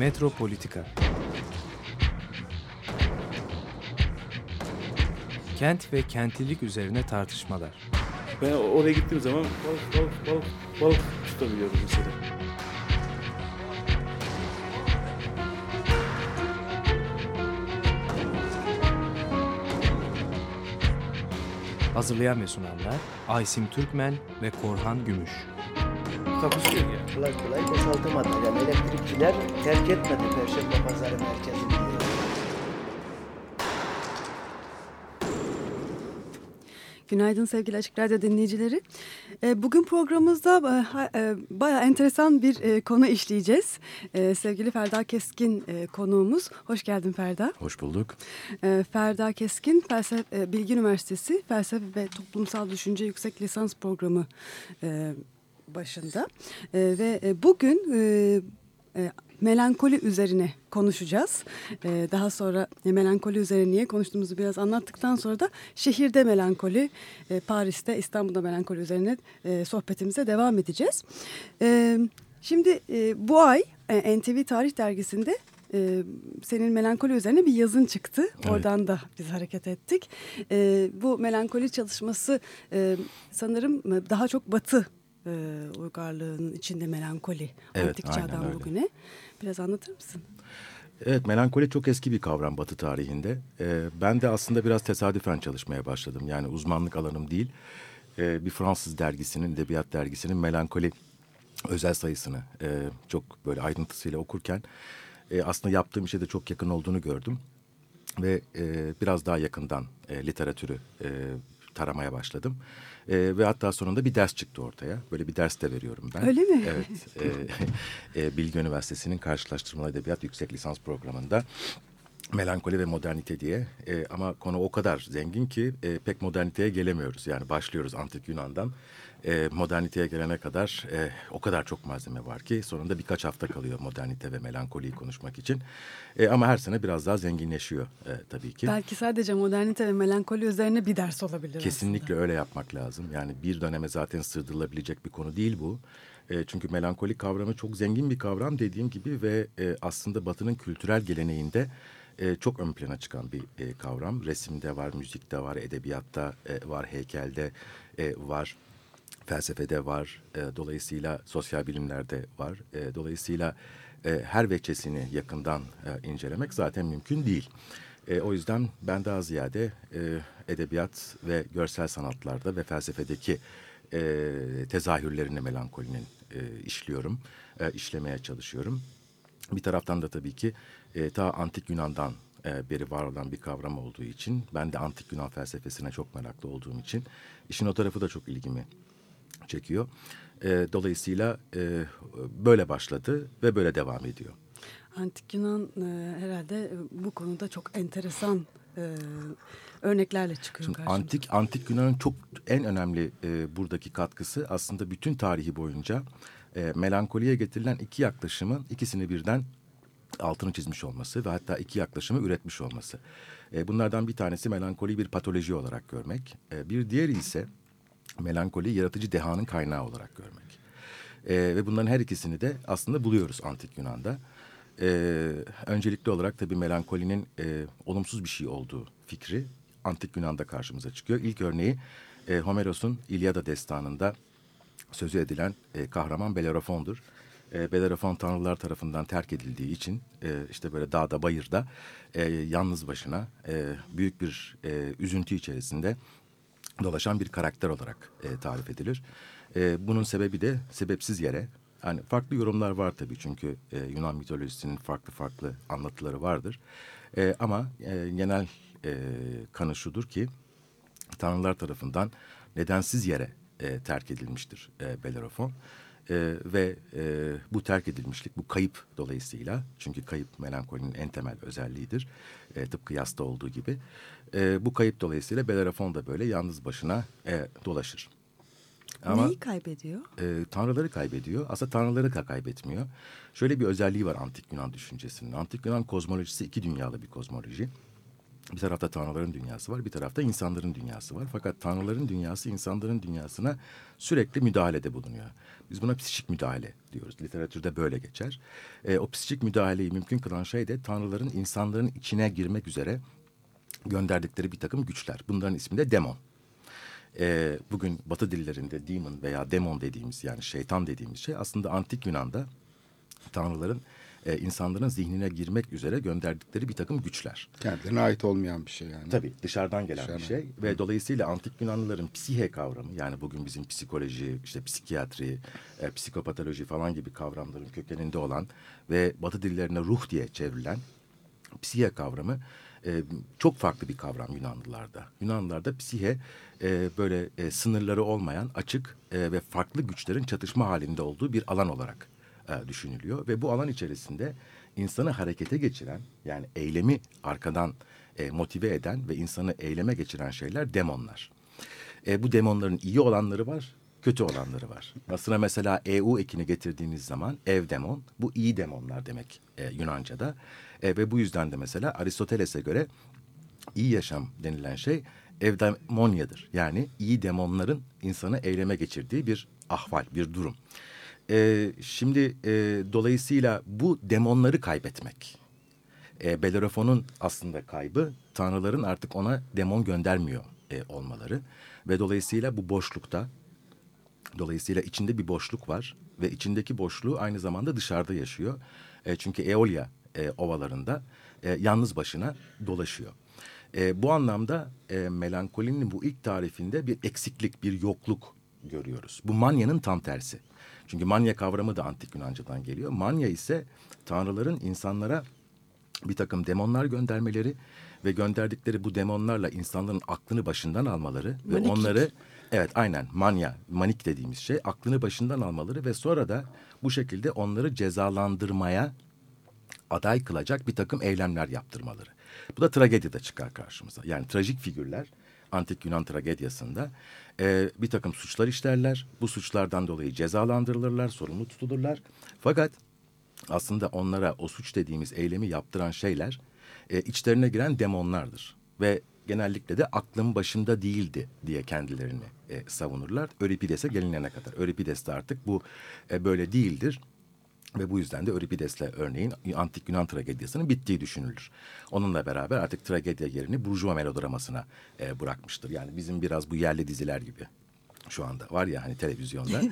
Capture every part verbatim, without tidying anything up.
Metropolitika. Kent ve kentlilik üzerine tartışmalar. Ben oraya gittiğim zaman balık balık balık balık tutabiliyorum mesela. Hazırlayan ve sunanlar Aysim Türkmen ve Korhan Gümüş. Takusuyor ya. Kolay kolay boşaltamadı. Yani elektrikçiler terk etmedi Perşembe Pazarı merkezini. Günaydın sevgili Açık Radyo dinleyicileri. Bugün programımızda bayağı enteresan bir konu işleyeceğiz. Sevgili Ferda Keskin konuğumuz. Hoş geldin Ferda. Hoş bulduk. Ferda Keskin, Felsefe, Bilgi Üniversitesi Felsefe ve Toplumsal Düşünce Yüksek Lisans Programı başında. Ve bugün melankoli üzerine konuşacağız. Ee, daha sonra e, melankoli üzerine niye konuştuğumuzu biraz anlattıktan sonra da şehirde melankoli, e, Paris'te, İstanbul'da melankoli üzerine e, sohbetimize devam edeceğiz. E, şimdi e, bu ay e, N T V Tarih Dergisi'nde e, senin melankoli üzerine bir yazın çıktı. Evet. Oradan da biz hareket ettik. E, bu melankoli çalışması e, sanırım daha çok Batı e, uygarlığının içinde melankoli. Evet, Antik aynen çağdan öyle. bugüne. Biraz anlatır mısın? Evet, melankoli çok eski bir kavram Batı tarihinde. Ee, ben de aslında biraz tesadüfen çalışmaya başladım. Yani uzmanlık alanım değil. Ee, bir Fransız dergisinin, edebiyat dergisinin melankoli özel sayısını e, çok böyle ayrıntısıyla okurken e, aslında yaptığım işe de çok yakın olduğunu gördüm. Ve e, biraz daha yakından e, literatürü e, taramaya başladım. E, ve hatta sonunda bir ders çıktı ortaya. Böyle bir ders de veriyorum ben. Öyle mi? Evet. E, e, Bilgi Üniversitesi'nin Karşılaştırmalı Edebiyat Yüksek Lisans Programı'nda melankoli ve modernite diye. E, ama konu o kadar zengin ki e, pek moderniteye gelemiyoruz. Yani başlıyoruz Antik Yunan'dan. E, moderniteye gelene kadar e, o kadar çok malzeme var ki sonunda birkaç hafta kalıyor modernite ve melankoliyi konuşmak için. E, ama her sene biraz daha zenginleşiyor e, tabii ki. Belki sadece modernite ve melankoli üzerine bir ders olabilir Kesinlikle aslında. öyle yapmak lazım. Yani bir döneme zaten sığdırılabilecek bir konu değil bu. E, çünkü melankoli kavramı çok zengin bir kavram dediğim gibi ve e, aslında Batı'nın kültürel geleneğinde e, çok ön plana çıkan bir e, kavram. Resimde var, müzikte var, edebiyatta e, var, heykelde e, var. Felsefede var, e, dolayısıyla sosyal bilimlerde var. E, dolayısıyla e, her veçesini yakından e, incelemek zaten mümkün değil. E, o yüzden ben daha ziyade e, edebiyat ve görsel sanatlarda ve felsefedeki e, tezahürlerini melankolinin e, işliyorum, e, işlemeye çalışıyorum. Bir taraftan da tabii ki e, ta Antik Yunan'dan e, beri var olan bir kavram olduğu için, ben de Antik Yunan felsefesine çok meraklı olduğum için işin o tarafı da çok ilgimi çekiyor. E, dolayısıyla e, böyle başladı ve böyle devam ediyor. Antik Yunan e, herhalde bu konuda çok enteresan e, örneklerle çıkıyor Şimdi karşımıza. antik antik Yunan'ın çok en önemli e, buradaki katkısı aslında bütün tarihi boyunca e, melankoliye getirilen iki yaklaşımın ikisini birden altını çizmiş olması ve hatta iki yaklaşımı üretmiş olması. E, bunlardan bir tanesi melankoliyi bir patoloji olarak görmek. E, bir diğeri ise melankoli yaratıcı dehanın kaynağı olarak görmek. E, ve bunların her ikisini de aslında buluyoruz Antik Yunan'da. E, öncelikli olarak tabii melankolinin e, olumsuz bir şey olduğu fikri Antik Yunan'da karşımıza çıkıyor. İlk örneği e, Homeros'un İlyada destanında sözü edilen e, kahraman Bellerofon'dur. E, Bellerofon tanrılar tarafından terk edildiği için e, işte böyle dağda bayırda e, yalnız başına e, büyük bir e, üzüntü içerisinde dolaşan bir karakter olarak e, tarif edilir. E, bunun sebebi de sebepsiz yere, yani farklı yorumlar var tabii çünkü e, Yunan mitolojisinin farklı farklı anlatıları vardır. E, ama e, genel e, kanı şudur ki tanrılar tarafından nedensiz yere e, terk edilmiştir e, Bellerofon. E, ve e, bu terk edilmişlik, bu kayıp dolayısıyla, çünkü kayıp melankolinin en temel özelliğidir. E, tıpkı yasta olduğu gibi. E, bu kayıp dolayısıyla Bellerofon da böyle yalnız başına e, dolaşır. Ama, Neyi kaybediyor? E, tanrıları kaybediyor. Aslında tanrıları da kaybetmiyor. Şöyle bir özelliği var Antik Yunan düşüncesinin. Antik Yunan kozmolojisi iki dünyalı bir kozmoloji. Bir tarafta tanrıların dünyası var, bir tarafta insanların dünyası var. Fakat tanrıların dünyası insanların dünyasına sürekli müdahalede bulunuyor. Biz buna psikik müdahale diyoruz. Literatürde böyle geçer. E, o psikik müdahaleyi mümkün kılan şey de tanrıların insanların içine girmek üzere gönderdikleri bir takım güçler. Bunların ismi de demon. E, bugün Batı dillerinde demon veya demon dediğimiz, yani şeytan dediğimiz şey aslında antik Yunan'da tanrıların e, insanların zihnine girmek üzere gönderdikleri bir takım güçler. Kendilerine ait olmayan bir şey yani. Tabii, dışarıdan gelen Dışarıdan. bir şey ve dolayısıyla antik Yunanlıların psihe kavramı, yani bugün bizim psikoloji, işte psikiyatri, e, psikopatoloji falan gibi kavramların kökeninde olan ve Batı dillerine ruh diye çevrilen psihe kavramı e, çok farklı bir kavram Yunanlılarda. Yunanlılarda psihe e, böyle e, sınırları olmayan açık e, ve farklı güçlerin çatışma halinde olduğu bir alan olarak e, düşünülüyor ve bu alan içerisinde insanı harekete geçiren, yani eylemi arkadan e, motive eden ve insanı eyleme geçiren şeyler demonlar. E, bu demonların iyi olanları var, kötü olanları var. Aslında mesela eu ekini getirdiğiniz zaman ev demon, bu iyi demonlar demek e, Yunanca'da. E, ve bu yüzden de mesela Aristoteles'e göre iyi yaşam denilen şey evdemonyadır. Yani iyi demonların insanı eyleme geçirdiği bir ahval, bir durum. E, şimdi e, dolayısıyla bu demonları kaybetmek. E, Bellerofon'un aslında kaybı tanrıların artık ona demon göndermiyor e, olmaları. Ve dolayısıyla bu boşlukta, dolayısıyla içinde bir boşluk var ve içindeki boşluğu aynı zamanda dışarıda yaşıyor. E, çünkü Eolia e, ovalarında e, yalnız başına dolaşıyor. E, bu anlamda e, melankolinin bu ilk tarifinde bir eksiklik, bir yokluk görüyoruz. Bu manyanın tam tersi. Çünkü manya kavramı da antik Yunanca'dan geliyor. Manya ise tanrıların insanlara bir takım demonlar göndermeleri ve gönderdikleri bu demonlarla insanların aklını başından almaları ve Maniklik. onları, evet aynen manya, manik dediğimiz şey, aklını başından almaları ve sonra da bu şekilde onları cezalandırmaya aday kılacak bir takım eylemler yaptırmaları. Bu da tragedide çıkar karşımıza. Yani trajik figürler antik Yunan tragedyasında e, bir takım suçlar işlerler. Bu suçlardan dolayı cezalandırılırlar, sorumlu tutulurlar. Fakat aslında onlara o suç dediğimiz eylemi yaptıran şeyler e, içlerine giren demonlardır. Ve genellikle de aklım başında değildi diye kendilerini e, savunurlar. Euripides'e gelinene kadar. Euripides de artık bu e, böyle değildir. Ve bu yüzden de Euripides'le örneğin antik Yunan tragedyasının bittiği düşünülür. Onunla beraber artık tragedya yerini burjuva melodramasına e, bırakmıştır. Yani bizim biraz bu yerli diziler gibi şu anda var ya hani televizyonda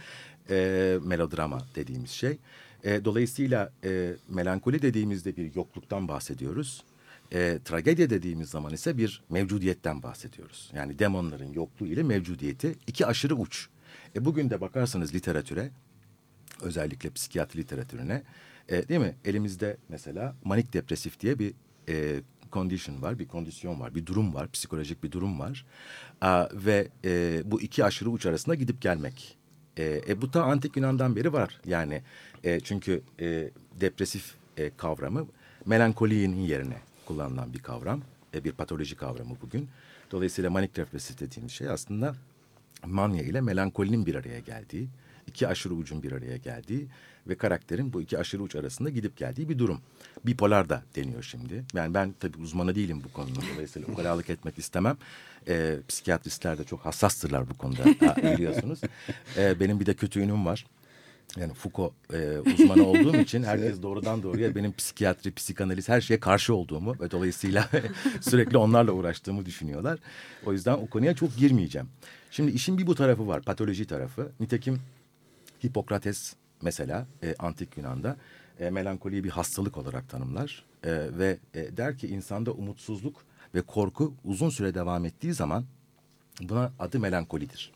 e, melodrama dediğimiz şey. E, dolayısıyla e, melankoli dediğimizde bir yokluktan bahsediyoruz. E, tragedya dediğimiz zaman ise bir mevcudiyetten bahsediyoruz. Yani demonların yokluğu ile mevcudiyeti iki aşırı uç. E, bugün de bakarsanız literatüre, özellikle psikiyatri literatürüne, e, değil mi? Elimizde mesela manik depresif diye bir e, condition var, bir kondisyon var, bir durum var, psikolojik bir durum var. A, ve e, bu iki aşırı uç arasında gidip gelmek. E, e, bu da antik Yunan'dan beri var. Yani e, çünkü e, depresif e, kavramı melankolinin yerine kullanılan bir kavram, e, bir patoloji kavramı bugün. Dolayısıyla manik depresif dediğimiz şey aslında manya ile melankolinin bir araya geldiği, iki aşırı ucun bir araya geldiği ve karakterin bu iki aşırı uç arasında gidip geldiği bir durum. Bipolar da deniyor şimdi. Yani ben tabii uzmanı değilim bu konuda. Dolayısıyla ukalalık etmek istemem. Ee, psikiyatristler de çok hassastırlar bu konuda, biliyorsunuz. Ee, benim bir de kötü ünüm var. Yani Foucault e, uzmanı olduğum için herkes doğrudan doğruya benim psikiyatri, psikanaliz her şeye karşı olduğumu ve dolayısıyla sürekli onlarla uğraştığımı düşünüyorlar. O yüzden o konuya çok girmeyeceğim. Şimdi işin bir bu tarafı var, patoloji tarafı. Nitekim Hipokrates mesela e, antik Yunan'da e, melankoliyi bir hastalık olarak tanımlar e, ve e, der ki insanda umutsuzluk ve korku uzun süre devam ettiği zaman buna adı melankolidir.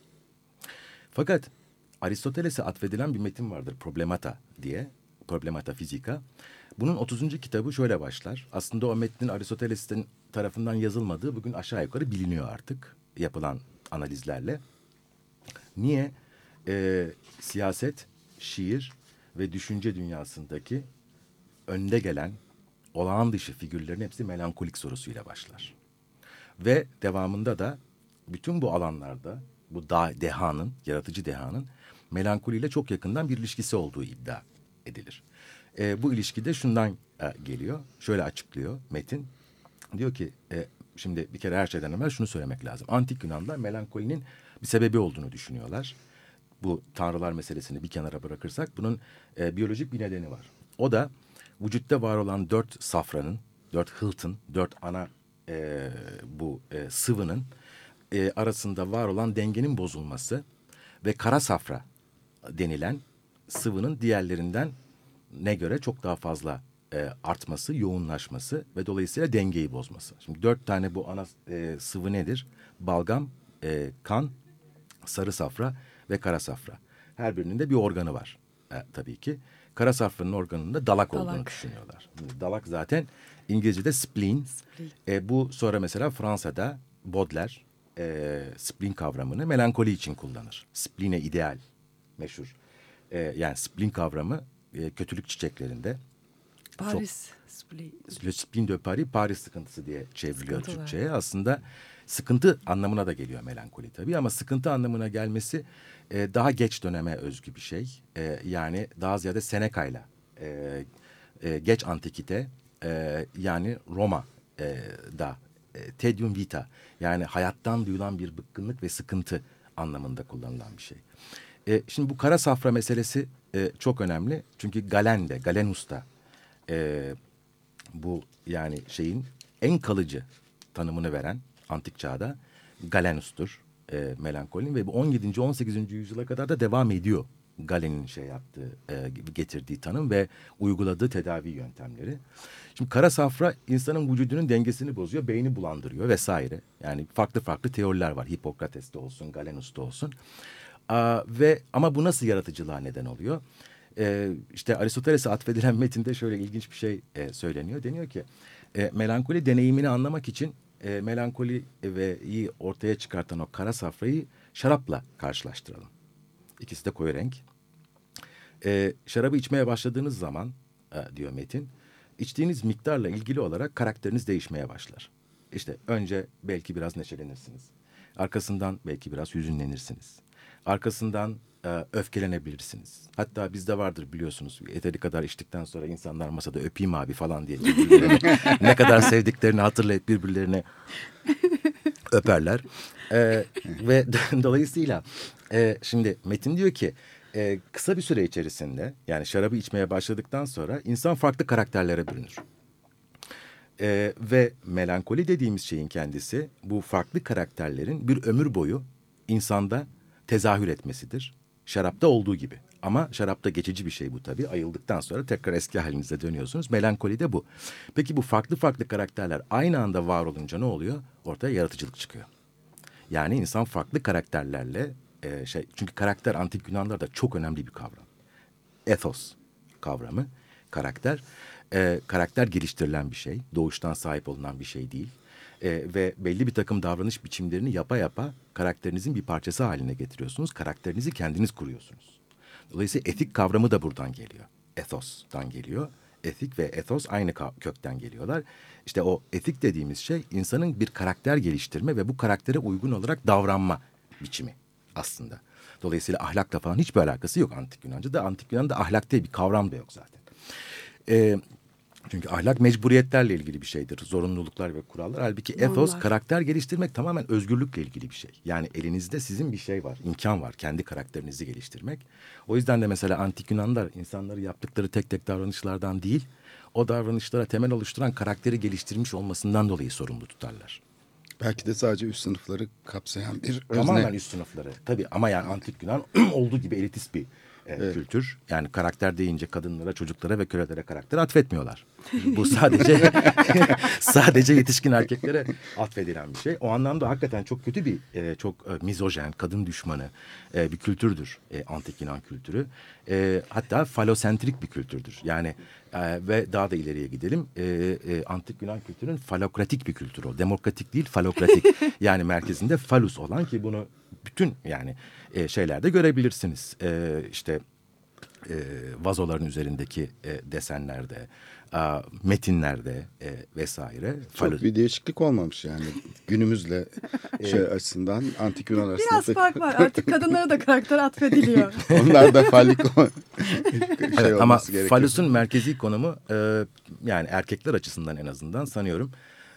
Fakat Aristoteles'e atfedilen bir metin vardır, Problemata diye, Problemata Fizika. Bunun otuzuncu kitabı şöyle başlar. Aslında o metnin Aristoteles'in tarafından yazılmadığı bugün aşağı yukarı biliniyor artık yapılan analizlerle. Niye? Ee, siyaset, şiir ve düşünce dünyasındaki önde gelen olağan dışı figürlerin hepsi melankolik sorusuyla başlar. Ve devamında da bütün bu alanlarda bu da, dehanın, yaratıcı dehanın melankoliyle çok yakından bir ilişkisi olduğu iddia edilir. Ee, bu ilişki de şundan e, geliyor, şöyle açıklıyor metin. Diyor ki e, şimdi bir kere her şeyden evvel şunu söylemek lazım. Antik Yunanlar melankolinin bir sebebi olduğunu düşünüyorlar. Bu tanrılar meselesini bir kenara bırakırsak bunun e, biyolojik bir nedeni var. O da vücutta var olan dört safranın, dört hıltın, dört ana e, bu e, sıvının e, arasında var olan dengenin bozulması ve kara safra denilen sıvının diğerlerinden ne göre çok daha fazla e, artması, yoğunlaşması ve dolayısıyla dengeyi bozması. Şimdi dört tane bu ana e, sıvı nedir? Balgam, e, kan, sarı safra ve kara safra. Her birinin de bir organı var e, tabii ki. Kara safranın organının da dalak, Dalak. olduğunu düşünüyorlar. Şimdi dalak zaten İngilizce'de spleen. Spleen. E, bu sonra mesela Fransa'da Baudelaire e, spleen kavramını melankoli için kullanır. Spline ideal meşhur. E, yani spleen kavramı e, kötülük çiçeklerinde. Paris Spleen. Le spleen de Paris, Paris sıkıntısı diye çevriliyor Sıkıntılar. Türkçe'ye. Aslında sıkıntı anlamına da geliyor melankoli tabii ama sıkıntı anlamına gelmesi e, daha geç döneme özgü bir şey. E, yani daha ziyade Seneca'yla e, e, geç antikite e, yani Roma'da e, tedium vita yani hayattan duyulan bir bıkkınlık ve sıkıntı anlamında kullanılan bir şey. E, şimdi bu kara safra meselesi e, çok önemli. Çünkü Galen'de, Galenus'ta e, bu yani şeyin en kalıcı tanımını veren antik çağda Galenus'tur e, melankolinin ve bu on yedinci on sekizinci yüzyıla kadar da devam ediyor Galen'in şey yaptığı, e, getirdiği tanım ve uyguladığı tedavi yöntemleri. Şimdi kara safra insanın vücudunun dengesini bozuyor, beyni bulandırıyor vesaire. Yani farklı farklı teoriler var. Hipokrates'te olsun, Galenus'ta olsun. Aa, ve ama bu nasıl yaratıcılığa neden oluyor? Ee, işte Aristoteles'e atfedilen metinde şöyle ilginç bir şey e, söyleniyor. Deniyor ki e, melankoli deneyimini anlamak için e, melankoli ve iyi ortaya çıkartan o kara safrayı şarapla karşılaştıralım. İkisi de koyu renk. E, şarabı içmeye başladığınız zaman e, diyor metin, içtiğiniz miktarla ilgili olarak karakteriniz değişmeye başlar. İşte önce belki biraz neşelenirsiniz. Arkasından belki biraz hüzünlenirsiniz. Arkasından e, öfkelenebilirsiniz. Hatta bizde vardır biliyorsunuz. Yeteri kadar içtikten sonra insanlar masada öpeyim abi falan diye birbirlerine ne kadar sevdiklerini hatırlayıp birbirlerine öperler. E, ve dolayısıyla e, şimdi Metin diyor ki e, kısa bir süre içerisinde yani şarabı içmeye başladıktan sonra insan farklı karakterlere bürünür. E, ve melankoli dediğimiz şeyin kendisi bu farklı karakterlerin bir ömür boyu insanda tezahür etmesidir. Şarapta olduğu gibi. Ama şarapta geçici bir şey bu tabii. Ayıldıktan sonra tekrar eski halinize dönüyorsunuz. Melankoli de bu. Peki bu farklı farklı karakterler aynı anda var olunca ne oluyor? Ortaya yaratıcılık çıkıyor. Yani insan farklı karakterlerle e, şey çünkü karakter antik Yunanlarda çok önemli bir kavram. Ethos kavramı, karakter. E, karakter geliştirilen bir şey. Doğuştan sahip olunan bir şey değil. Ee, ve belli bir takım davranış biçimlerini yapa yapa karakterinizin bir parçası haline getiriyorsunuz. Karakterinizi kendiniz kuruyorsunuz. Dolayısıyla etik kavramı da buradan geliyor. Ethos'tan geliyor. Etik ve ethos aynı kökten geliyorlar. İşte o etik dediğimiz şey insanın bir karakter geliştirme ve bu karaktere uygun olarak davranma biçimi aslında. Dolayısıyla ahlakla falan hiçbir alakası yok antik Yunanca'da. Antik Yunan'da ahlak diye bir kavram da yok zaten. Ee, Çünkü ahlak mecburiyetlerle ilgili bir şeydir. Zorunluluklar ve kurallar. Halbuki ethos, Normlar. karakter geliştirmek tamamen özgürlükle ilgili bir şey. Yani elinizde sizin bir şey var, imkan var. Kendi karakterinizi geliştirmek. O yüzden de mesela antik Yunanlar insanları yaptıkları tek tek davranışlardan değil, o davranışlara temel oluşturan karakteri geliştirmiş olmasından dolayı sorumlu tutarlar. Belki de sadece üst sınıfları kapsayan bir Tamamen özne. üst sınıfları. Tabii ama yani antik Yunan olduğu gibi elitist bir e, Evet. kültür. Yani karakter deyince kadınlara, çocuklara ve kölelere karakter atfetmiyorlar. Bu sadece sadece yetişkin erkeklere atfedilen bir şey. O anlamda hakikaten çok kötü bir, e, çok e, mizojen, kadın düşmanı e, bir kültürdür e, antik Yunan kültürü. E, hatta falosentrik bir kültürdür. Yani e, ve daha da ileriye gidelim. E, e, antik Yunan kültürün falokratik bir kültür o. Demokratik değil, falokratik. Yani merkezinde falus olan ki bunu bütün yani e, şeylerde görebilirsiniz. E, işte e, vazoların üzerindeki e, desenlerde, a, metinlerde e, vesaire. Çok Falus. bir değişiklik olmamış yani günümüzle şey açısından antik Yunan arasında. Biraz fark var. Artık kadınlara da karakter atfediliyor. Onlar da fallik o- şey Evet, ama olması gerekiyor. falusun merkezi konumu e, yani erkekler açısından en azından sanıyorum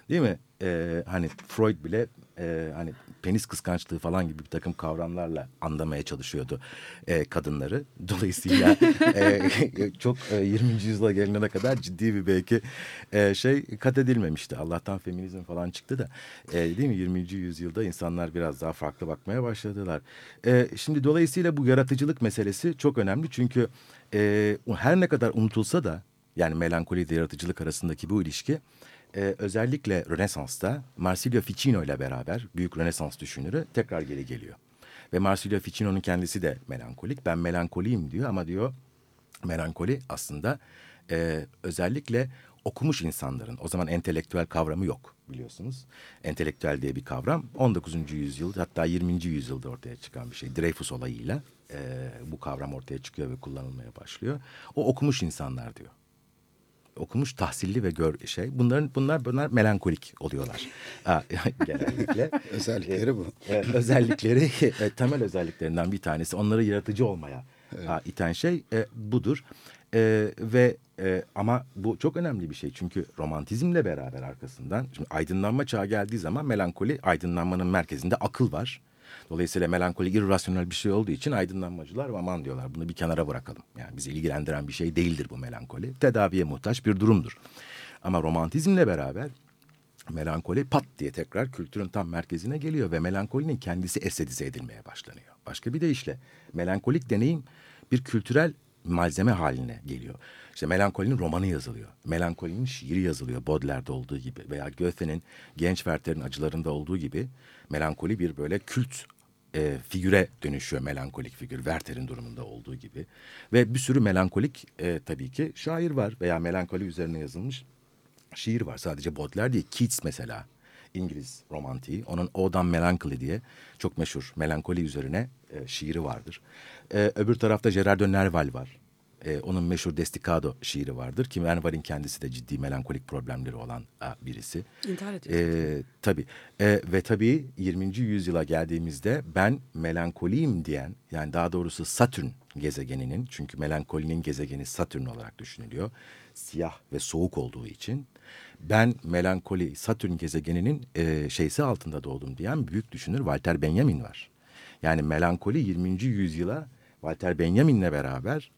Değil mi? Ee, hani Freud bile e, hani penis kıskançlığı falan gibi bir takım kavramlarla anlamaya çalışıyordu e, kadınları. Dolayısıyla e, çok e, yirminci yüzyıla gelinene kadar ciddi bir belki e, şey kat edilmemişti. Allah'tan feminizm falan çıktı da e, değil mi? yirminci yüzyılda insanlar biraz daha farklı bakmaya başladılar. E, şimdi dolayısıyla bu yaratıcılık meselesi çok önemli. Çünkü e, her ne kadar unutulsa da yani melankoli ile yaratıcılık arasındaki bu ilişki Ee, özellikle Rönesans'ta Marsilio Ficino ile beraber büyük Rönesans düşünürü tekrar geri geliyor. Ve Marsilio Ficino'nun kendisi de melankolik. Ben melankoliyim diyor ama diyor melankoli aslında e, özellikle okumuş insanların, o zaman entelektüel kavramı yok biliyorsunuz. Entelektüel diye bir kavram on dokuzuncu yüzyıl hatta yirminci yüzyılda ortaya çıkan bir şey. Dreyfus olayıyla e, bu kavram ortaya çıkıyor ve kullanılmaya başlıyor. O okumuş insanlar diyor. Okumuş, tahsilli ve gör şey. Bunların bunlar bunlar melankolik oluyorlar. Ha, genellikle. Özellikleri bu. E, özellikleri e, temel özelliklerinden bir tanesi. Onları yaratıcı olmaya evet. ha, iten şey e, budur. E, ve e, ama bu çok önemli bir şey. Çünkü romantizmle beraber arkasından şimdi aydınlanma çağı geldiği zaman melankoli aydınlanmanın merkezinde akıl var. Dolayısıyla melankoli irrasyonel bir şey olduğu için aydınlanmacılar aman diyorlar bunu bir kenara bırakalım. Yani bizi ilgilendiren bir şey değildir bu melankoli. Tedaviye muhtaç bir durumdur. Ama romantizmle beraber melankoli pat diye tekrar kültürün tam merkezine geliyor ve melankolinin kendisi estetize edilmeye başlanıyor. Başka bir deyişle melankolik deneyim bir kültürel malzeme haline geliyor. İşte melankolinin romanı yazılıyor. Melankolinin şiiri yazılıyor Baudelaire'de olduğu gibi veya Goethe'nin Genç Werther'in acılarında olduğu gibi melankoli bir böyle kült e, figüre dönüşüyor, melankolik figür Werther'in durumunda olduğu gibi. Ve bir sürü melankolik e, tabii ki şair var veya melankoli üzerine yazılmış şiir var. Sadece Baudelaire değil, Keats mesela İngiliz romantiği. Onun Ode on Melancholy diye çok meşhur melankoli üzerine e, şiiri vardır. E, öbür tarafta Gerard de Nerval var. E, onun meşhur Desticado şiiri vardır. Ki Nerval'in kendisi de ciddi melankolik problemleri olan a, birisi. İntihar ediyor. E, tabii. E, ve tabii yirminci yüzyıla geldiğimizde ben melankoliyim diyen, yani daha doğrusu Satürn gezegeninin, çünkü melankolinin gezegeni Satürn olarak düşünülüyor. Siyah ve soğuk olduğu için. Ben melankoli Satürn gezegeninin e, şeysi altında doğdum diyen büyük düşünür Walter Benjamin var. Yani melankoli yirminci yüzyıla Walter Benjamin'le beraber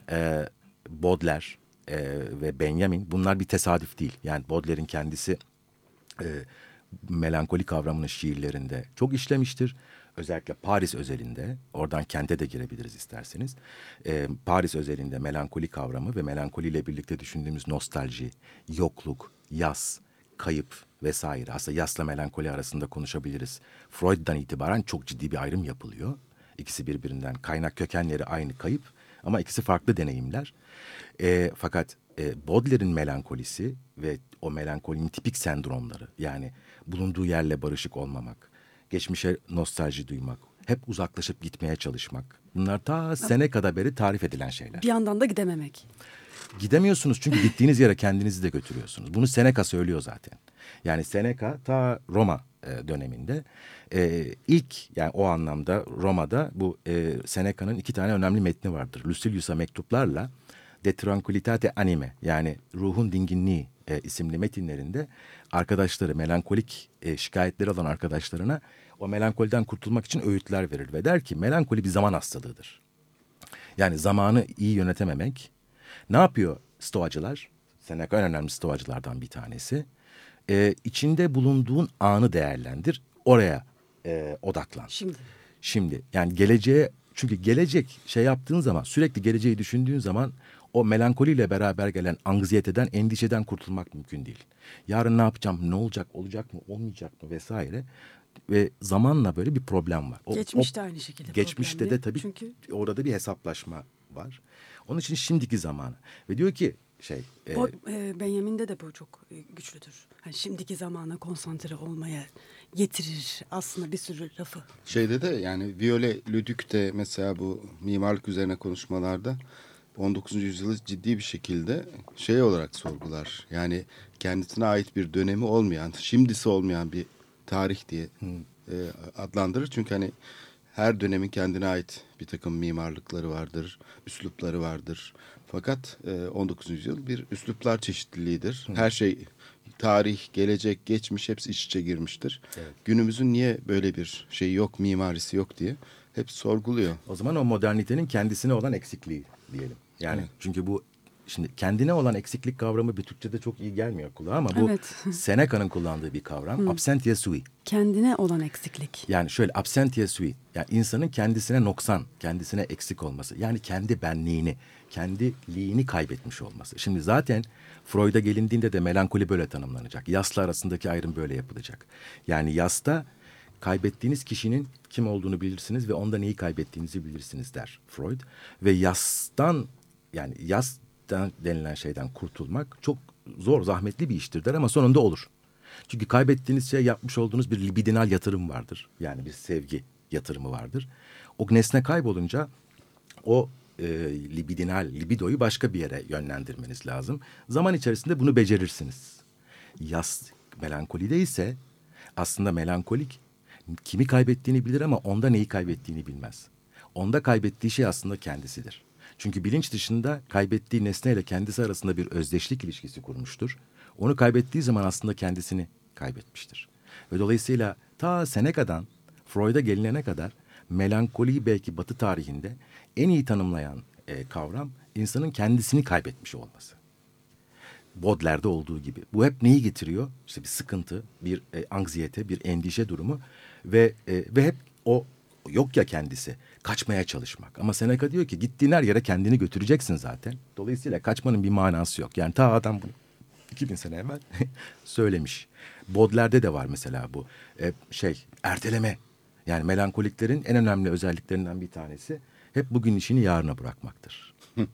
e, Baudelaire e, ve Benjamin, bunlar bir tesadüf değil. Yani Baudelaire'in kendisi e, melankoli kavramını şiirlerinde çok işlemiştir. Özellikle Paris özelinde, oradan kente de girebiliriz isterseniz. E, Paris özelinde melankoli kavramı ve melankoliyle birlikte düşündüğümüz nostalji, yokluk, yas, kayıp vesaire. Aslında yasla melankoli arasında konuşabiliriz. Freud'dan itibaren çok ciddi bir ayrım yapılıyor. İkisi birbirinden, kaynak kökenleri aynı, kayıp ama ikisi farklı deneyimler. E, fakat e, Baudelaire'in melankolisi ve o melankolinin tipik sendromları, yani bulunduğu yerle barışık olmamak, geçmişe nostalji duymak, hep uzaklaşıp gitmeye çalışmak. Bunlar ta Seneca'da beri tarif edilen şeyler. Bir yandan da gidememek. Gidemiyorsunuz çünkü gittiğiniz yere kendinizi de götürüyorsunuz. Bunu Seneca söylüyor zaten. Yani Seneca ta Roma e, döneminde e, ilk, yani o anlamda Roma'da bu e, Seneca'nın iki tane önemli metni vardır. Lucilius'a mektuplarla De Tranquilitate Anime, yani ruhun dinginliği e, isimli metinlerinde arkadaşları, melankolik e, şikayetleri olan arkadaşlarına o melankoliden kurtulmak için öğütler verir ve der ki melankoli bir zaman hastalığıdır. Yani zamanı iyi yönetememek. Ne yapıyor Stoacılar? Seneca en önemli Stoacılardan bir tanesi. Ee, içinde bulunduğun anı değerlendir. Oraya e, odaklan. Şimdi. Şimdi yani geleceğe, çünkü gelecek şey yaptığın zaman, sürekli geleceği düşündüğün zaman o melankoliyle beraber gelen anksiyeteden, endişeden kurtulmak mümkün değil. Yarın ne yapacağım, ne olacak, olacak mı, olmayacak mı vesaire. Ve zamanla böyle bir problem var. O, Geçmişte o, aynı şekilde. Geçmişte problemli. de tabii Çünkü orada bir hesaplaşma var. Onun için şimdiki zamanı. Ve diyor ki şey... o, e, e, Benjamin'de de bu çok e, güçlüdür. Yani şimdiki zamana konsantre olmaya getirir aslında bir sürü lafı. Şeyde de yani Viollet-le-Duc de mesela bu mimarlık üzerine konuşmalarda on dokuzuncu yüzyılı ciddi bir şekilde şey olarak sorgular. Yani kendisine ait bir dönemi olmayan, şimdisi olmayan bir tarih diye e, adlandırır. Çünkü hani her dönemin kendine ait bir takım mimarlıkları vardır, üslupları vardır. Fakat e, on dokuzuncu yüzyıl bir üsluplar çeşitliliğidir. Hı. Her şey tarih, gelecek, geçmiş hepsi iç içe girmiştir. Evet. Günümüzün niye böyle bir şey yok, mimarisi yok diye hep sorguluyor. O zaman o modernitenin kendisine olan eksikliği diyelim. Yani Evet. çünkü bu şimdi kendine olan eksiklik kavramı bir Türkçe'de çok iyi gelmiyor kulağa ama bu Evet. Seneca'nın kullandığı bir kavram. Absentia sui. Kendine olan eksiklik. Yani şöyle absentia sui. Yani insanın kendisine noksan, kendisine eksik olması. Yani kendi benliğini, kendiliğini kaybetmiş olması. Şimdi zaten Freud'a gelindiğinde de melankoli böyle tanımlanacak. Yasla arasındaki ayrım böyle yapılacak. Yani yasta kaybettiğiniz kişinin kim olduğunu bilirsiniz ve onda neyi kaybettiğinizi bilirsiniz der Freud. Ve yastan yani yas denilen şeyden kurtulmak çok zor, zahmetli bir iştir der ama sonunda olur. Çünkü kaybettiğiniz şey yapmış olduğunuz bir libidinal yatırım vardır. Yani bir sevgi yatırımı vardır. O nesne kaybolunca o e, libidinal, libidoyu başka bir yere yönlendirmeniz lazım. Zaman içerisinde bunu becerirsiniz. Yas melankolide ise aslında melankolik kimi kaybettiğini bilir ama onda neyi kaybettiğini bilmez. Onda kaybettiği şey aslında kendisidir. Çünkü bilinç dışında kaybettiği nesneyle kendisi arasında bir özdeşlik ilişkisi kurmuştur. Onu kaybettiği zaman aslında kendisini kaybetmiştir. Ve dolayısıyla ta Seneca'dan Freud'a gelinene kadar melankoliyi belki Batı tarihinde en iyi tanımlayan e, kavram insanın kendisini kaybetmiş olması. Baudelaire'de olduğu gibi. Bu hep neyi getiriyor? İşte bir sıkıntı, bir e, anksiyete, bir endişe durumu ve e, ve hep o yok ya kendisi. Kaçmaya çalışmak. Ama Seneca diyor ki gittiğin her yere kendini götüreceksin zaten. Dolayısıyla kaçmanın bir manası yok. Yani ta adam bunu iki bin sene evvel söylemiş. Baudelaire'de de var mesela bu. E, şey erteleme. Yani melankoliklerin en önemli özelliklerinden bir tanesi hep bugün işini yarına bırakmaktır.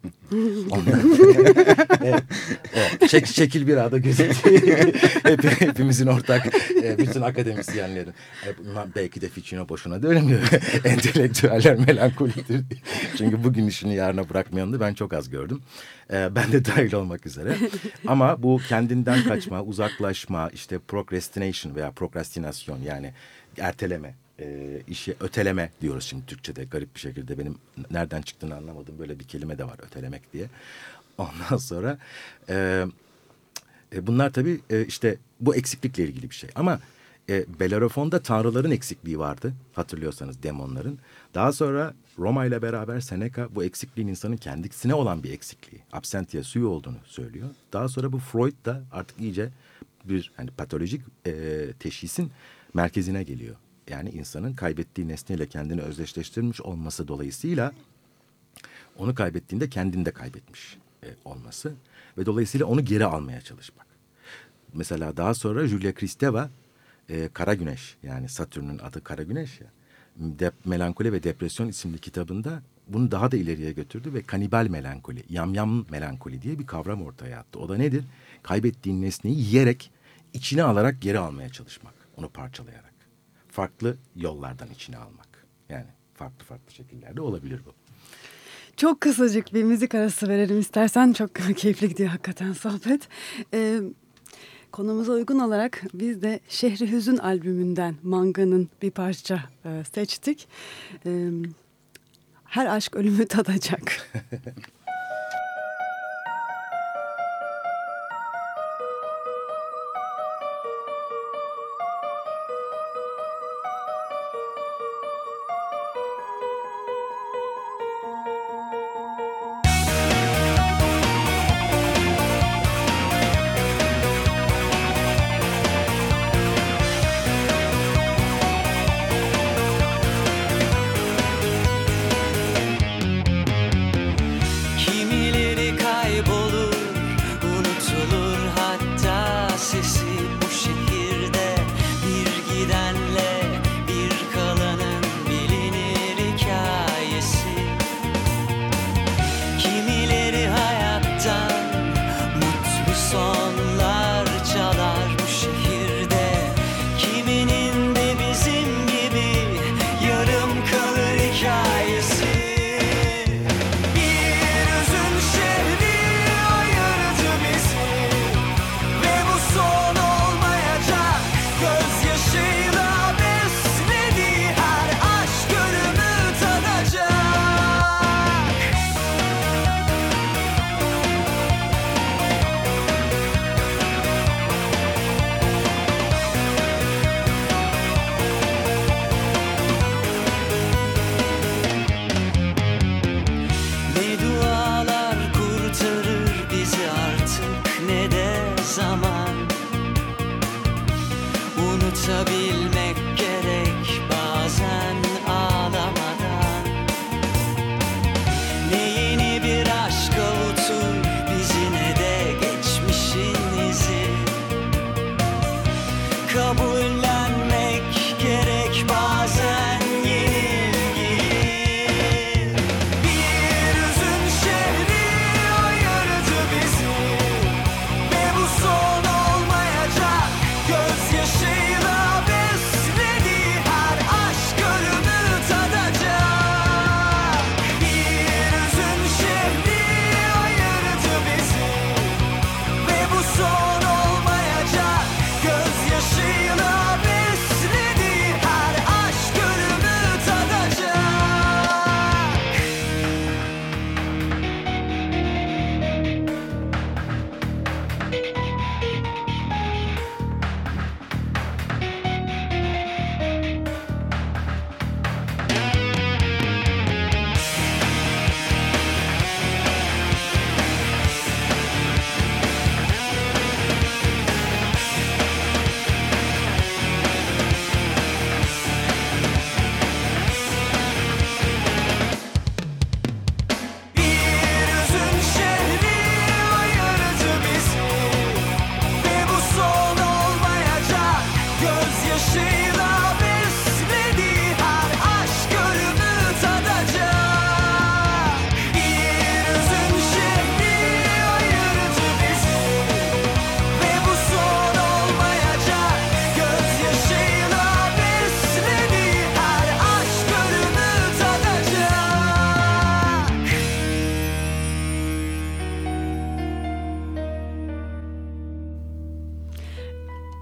evet, evet. Şek, şekil bir ağda gözüküyor. Hep, hepimizin ortak, bütün akademisyenlerin. Belki de Ficino boşuna da öyle mi? Entelektüeller melankoliktir. Çünkü bugün işini yarına bırakmayanı ben çok az gördüm. Ben de dahil olmak üzere. Ama bu kendinden kaçma, uzaklaşma, işte procrastination veya prokrastinasyon yani erteleme. E, işi öteleme diyoruz şimdi Türkçe'de garip bir şekilde benim nereden çıktığını anlamadığım böyle bir kelime de var ötelemek diye. Ondan sonra e, e, bunlar tabii e, işte bu eksiklikle ilgili bir şey ama e, Bellerofon'da tanrıların eksikliği vardı hatırlıyorsanız demonların. Daha sonra Roma ile beraber Seneca bu eksikliğin insanın kendisine olan bir eksikliği absentia sui olduğunu söylüyor. Daha sonra bu Freud da artık iyice bir hani patolojik e, teşhisin merkezine geliyor. Yani insanın kaybettiği nesneyle kendini özdeşleştirmiş olması dolayısıyla onu kaybettiğinde kendini de kaybetmiş e, olması ve dolayısıyla onu geri almaya çalışmak. Mesela daha sonra Julia Kristeva e, Kara Güneş yani Satürn'ün adı Kara Güneş ya Dep, Melankoli ve Depresyon isimli kitabında bunu daha da ileriye götürdü ve kanibal melankoli, yamyam melankoli diye bir kavram ortaya attı. O da nedir? Kaybettiğin nesneyi yiyerek içine alarak geri almaya çalışmak, onu parçalayarak. Farklı yollardan içine almak. Yani farklı farklı şekillerde olabilir bu. Çok kısacık bir müzik arası verelim istersen. Çok keyifli gidiyor hakikaten sohbet. Ee, konumuza uygun olarak biz de Şehri Hüzün albümünden Manga'nın bir parça e, seçtik. Ee, her aşk ölümü tadacak.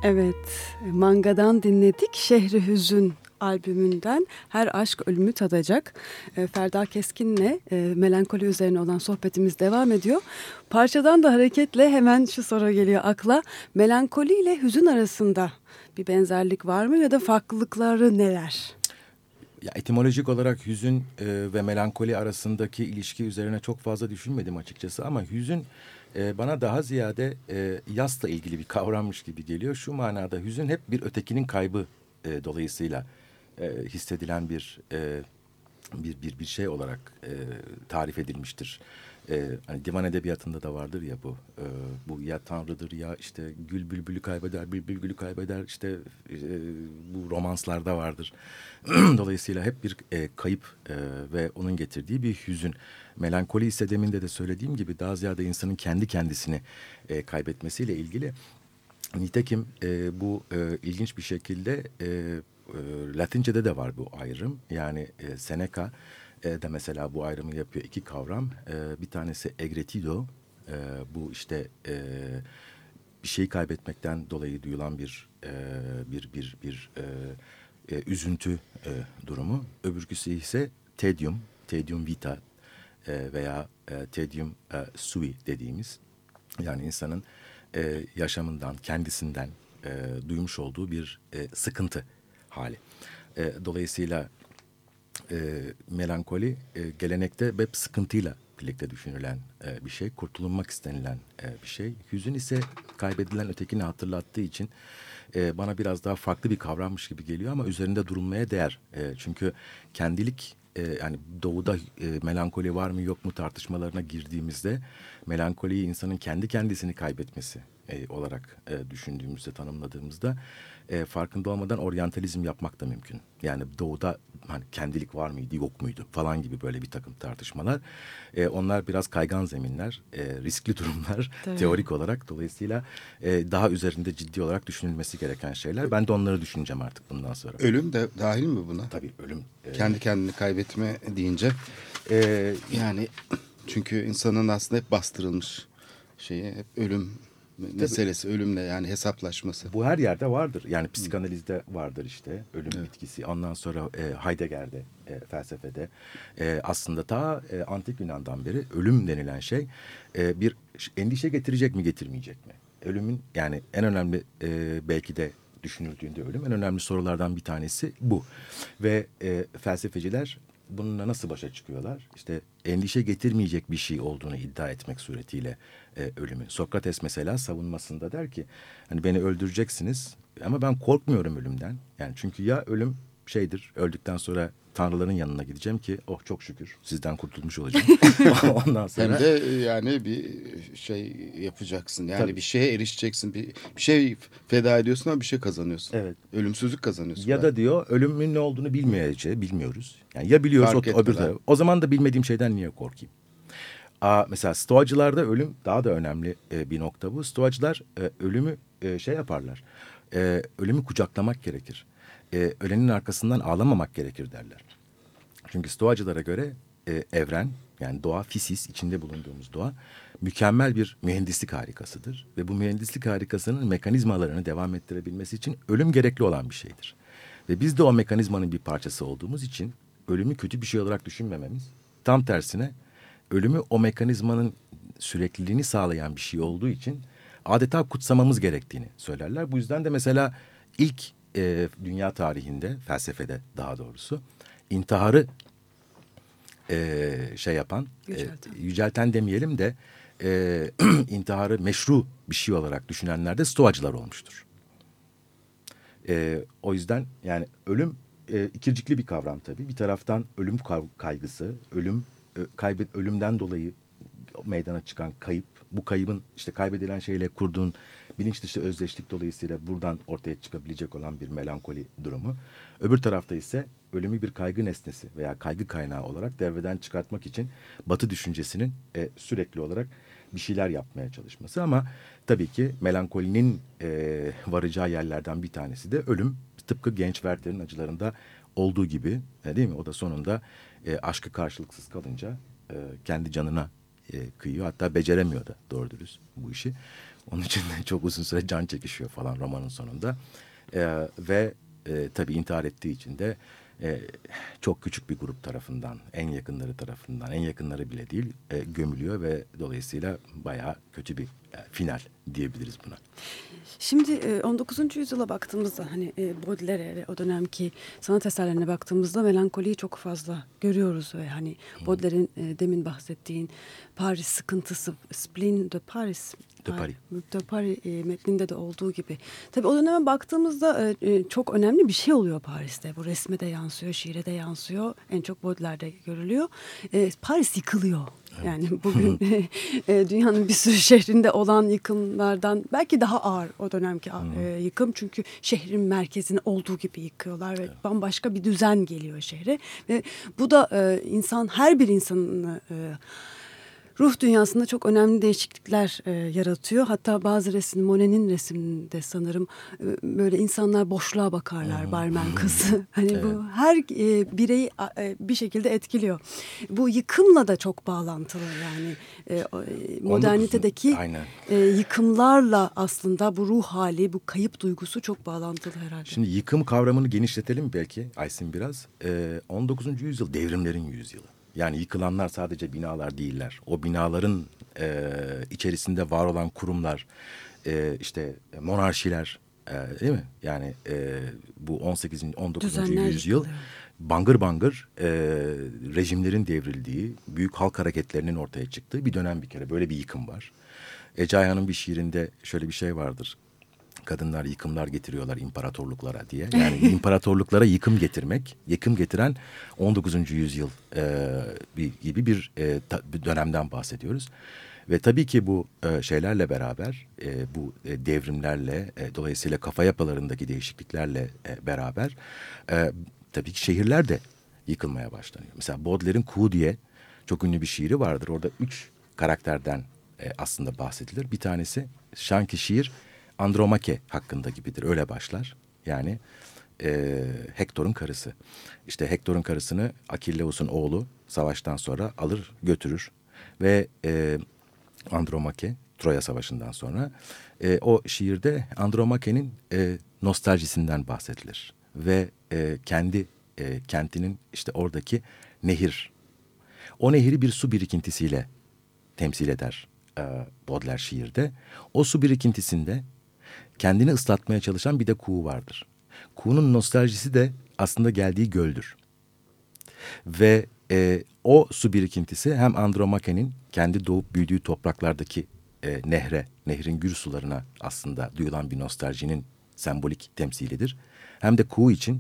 Evet, Manga'dan dinledik. Şehri Hüzün albümünden Her Aşk Ölümü Tadacak. Ferda Keskin'le melankoli üzerine olan sohbetimiz devam ediyor. Parçadan da hareketle hemen şu soru geliyor akla. Melankoli ile hüzün arasında bir benzerlik var mı ya da farklılıkları neler? Ya, etimolojik olarak hüzün e, ve melankoli arasındaki ilişki üzerine çok fazla düşünmedim açıkçası. Ama hüzün e, bana daha ziyade e, yasla ilgili bir kavrammış gibi geliyor. Şu manada hüzün hep bir ötekinin kaybı e, dolayısıyla e, hissedilen bir, e, bir bir bir şey olarak e, tarif edilmiştir. E, hani divan edebiyatında da vardır ya bu. E, bu ya tanrıdır ya işte gül bülbülü kaybeder, bülbül gülü kaybeder. İşte e, bu romanslarda vardır. Dolayısıyla hep bir e, kayıp e, ve onun getirdiği bir hüzün. Melankoli ise demin de de söylediğim gibi daha ziyade insanın kendi kendisini e, kaybetmesiyle ilgili. Nitekim e, bu e, ilginç bir şekilde e, e, Latince'de de var bu ayrım. Yani e, Seneca e, de mesela bu ayrımı yapıyor. İki kavram. E, bir tanesi egretido. E, bu işte e, bir şeyi kaybetmekten dolayı duyulan bir e, bir bir bir e, e, üzüntü e, durumu. Öbürküsü ise tedium, tedium vita e, veya e, tedium e, sui dediğimiz. Yani insanın e, yaşamından, kendisinden e, duymuş olduğu bir e, sıkıntı hali. E, dolayısıyla e, melankoli e, gelenekte hep sıkıntıyla birlikte düşünülen e, bir şey, kurtulunmak istenilen e, bir şey. Hüzün ise kaybedilen ötekini hatırlattığı için e, bana biraz daha farklı bir kavrammış gibi geliyor ama üzerinde durulmaya değer. E, çünkü kendilik, e, yani doğuda e, melankoli var mı yok mu tartışmalarına girdiğimizde melankoliyi insanın kendi kendisini kaybetmesi e, olarak e, düşündüğümüzde, tanımladığımızda e, farkında olmadan oryantalizm yapmak da mümkün. Yani doğuda hani kendilik var mıydı yok muydu falan gibi böyle bir takım tartışmalar. E, onlar biraz kaygan zeminler, e, riskli durumlar Tabii. teorik olarak. Dolayısıyla e, daha üzerinde ciddi olarak düşünülmesi gereken şeyler. Ben de onları düşüneceğim artık bundan sonra. Ölüm de dahil mi buna? Tabii ölüm. E, Kendi kendini kaybetme deyince. Ee, yani çünkü insanın aslında hep bastırılmış şeyi, hep ölüm meselesi, ölümle yani hesaplaşması. Bu her yerde vardır. Yani psikanalizde vardır işte ölüm evet. bitkisi. Ondan sonra e, Heidegger'de, e, felsefede e, aslında ta e, antik Yunan'dan beri ölüm denilen şey e, bir endişe getirecek mi getirmeyecek mi? Ölümün yani en önemli e, belki de düşünüldüğünde ölüm en önemli sorulardan bir tanesi bu. Ve e, felsefeciler bununla nasıl başa çıkıyorlar? İşte endişe getirmeyecek bir şey olduğunu iddia etmek suretiyle e, ölümü. Sokrates mesela savunmasında der ki hani beni öldüreceksiniz ama ben korkmuyorum ölümden. Yani çünkü ya ölüm şeydir, öldükten sonra tanrıların yanına gideceğim ki oh çok şükür sizden kurtulmuş olacağım. Ondan sonra hem de yani bir şey yapacaksın. Yani Tabii. bir şeye erişeceksin. Bir, bir şey feda ediyorsun ama bir şey kazanıyorsun. Evet. Ölümsüzlük kazanıyorsun. Ya da diyor ölümün ne olduğunu bilmeyeceği bilmiyoruz. Yani ya biliyoruz Fark o, öbür etmeden. taraf. O zaman da bilmediğim şeyden niye korkayım? Aa, mesela Stoacılarda ölüm daha da önemli e, bir nokta bu. Stoacılar e, ölümü e, şey yaparlar. E, ölümü kucaklamak gerekir. E, ölenin arkasından ağlamamak gerekir derler. Çünkü Stoacılara göre e, evren yani doğa, fisis içinde bulunduğumuz doğa mükemmel bir mühendislik harikasıdır. Ve bu mühendislik harikasının mekanizmalarını devam ettirebilmesi için ölüm gerekli olan bir şeydir. Ve biz de o mekanizmanın bir parçası olduğumuz için ölümü kötü bir şey olarak düşünmememiz, tam tersine ölümü o mekanizmanın sürekliliğini sağlayan bir şey olduğu için adeta kutsamamız gerektiğini söylerler. Bu yüzden de mesela ilk e, dünya tarihinde, felsefede daha doğrusu intiharı e, şey yapan, Yücelten. E, yücelten demeyelim de e, intiharı meşru bir şey olarak düşünenler de Stoacılar olmuştur. E, o yüzden yani ölüm e, ikircikli bir kavram tabii. Bir taraftan ölüm kaygısı, ölüm e, kaybet ölümden dolayı meydana çıkan kayıp, bu kaybın işte kaybedilen şeyle kurduğun bilinç dışı özdeşlik dolayısıyla buradan ortaya çıkabilecek olan bir melankoli durumu. Öbür tarafta ise ölümü bir kaygı nesnesi veya kaygı kaynağı olarak devreden çıkartmak için Batı düşüncesinin e, sürekli olarak bir şeyler yapmaya çalışması. Ama tabii ki melankolinin e, varacağı yerlerden bir tanesi de ölüm. Tıpkı genç Werther'in acılarında olduğu gibi e, değil mi? O da sonunda e, aşkı karşılıksız kalınca e, kendi canına e, kıyıyor. Hatta beceremiyor da doğru dürüst bu işi. Onun için de çok uzun süre can çekişiyor falan romanın sonunda. E, ve e, tabii intihar ettiği için de e, çok küçük bir grup tarafından, en yakınları tarafından, en yakınları bile değil e, gömülüyor ve dolayısıyla bayağı kötü bir e, final diyebiliriz buna. Şimdi on dokuzuncu yüzyıla baktığımızda hani Baudelaire'e, o dönemki sanat eserlerine baktığımızda melankoliyi çok fazla görüyoruz ve hani Baudelaire'in demin bahsettiğin Paris sıkıntısı, Spleen de Paris, De Paris. De Paris metninde de olduğu gibi. Tabii o döneme baktığımızda çok önemli bir şey oluyor Paris'te. Bu resme de yansıyor, şiire de yansıyor. En çok Baudelaire'de görülüyor. Paris yıkılıyor. Yani bugün dünyanın bir sürü şehrinde olan yıkımlardan belki daha ağır o dönemki hmm. yıkım. Çünkü şehrin merkezini olduğu gibi yıkıyorlar ve evet. bambaşka bir düzen geliyor şehre. Ve bu da insan, her bir insanın ruh dünyasında çok önemli değişiklikler e, yaratıyor. Hatta bazı resim, Monet'in resiminde sanırım e, böyle insanlar boşluğa bakarlar, hmm. barmen kızı. Hani evet. bu her e, bireyi e, bir şekilde etkiliyor. Bu yıkımla da çok bağlantılı yani. E, modernitedeki e, yıkımlarla aslında bu ruh hali, bu kayıp duygusu çok bağlantılı herhalde. Şimdi yıkım kavramını genişletelim belki Aysin biraz. E, on dokuzuncu yüzyıl devrimlerin yüzyılı. Yani yıkılanlar sadece binalar değiller. O binaların e, içerisinde var olan kurumlar, e, işte monarşiler, e, değil mi? Yani e, bu on sekizinci on dokuzuncu yüzyıl yıkılıyor. Bangır bangır e, rejimlerin devrildiği, büyük halk hareketlerinin ortaya çıktığı bir dönem bir kere. Böyle bir yıkım var. Ece Ayhan'ın bir şiirinde şöyle bir şey vardır. Kadınlar yıkımlar getiriyorlar imparatorluklara diye. Yani imparatorluklara yıkım getirmek, yıkım getiren on dokuzuncu yüzyıl e, bir, gibi bir, e, ta, bir dönemden bahsediyoruz. Ve tabii ki bu e, şeylerle beraber, e, bu e, devrimlerle, e, dolayısıyla kafa yapılarındaki değişikliklerle e, beraber e, tabii ki şehirler de yıkılmaya başlanıyor. Mesela Baudelaire'in Kuğu diye çok ünlü bir şiiri vardır. Orada üç karakterden e, aslında bahsedilir. Bir tanesi şanki şiir Andromake hakkında gibidir. Öyle başlar. Yani e, Hektor'un karısı. İşte Hektor'un karısını Akilleus'un oğlu savaştan sonra alır götürür. Ve e, Andromake Troya Savaşı'ndan sonra e, o şiirde Andromake'nin e, nostaljisinden bahsedilir. Ve e, kendi e, kentinin işte oradaki nehir. O nehri bir su birikintisiyle temsil eder e, Baudelaire şiirde. O su birikintisinde kendini ıslatmaya çalışan bir de kuğu vardır. Kuğunun nostaljisi de aslında geldiği göldür. Ve e, o su birikintisi hem Andromake'nin kendi doğup büyüdüğü topraklardaki e, nehre, nehrin gür sularına aslında duyulan bir nostaljinin sembolik temsilidir. Hem de kuğu için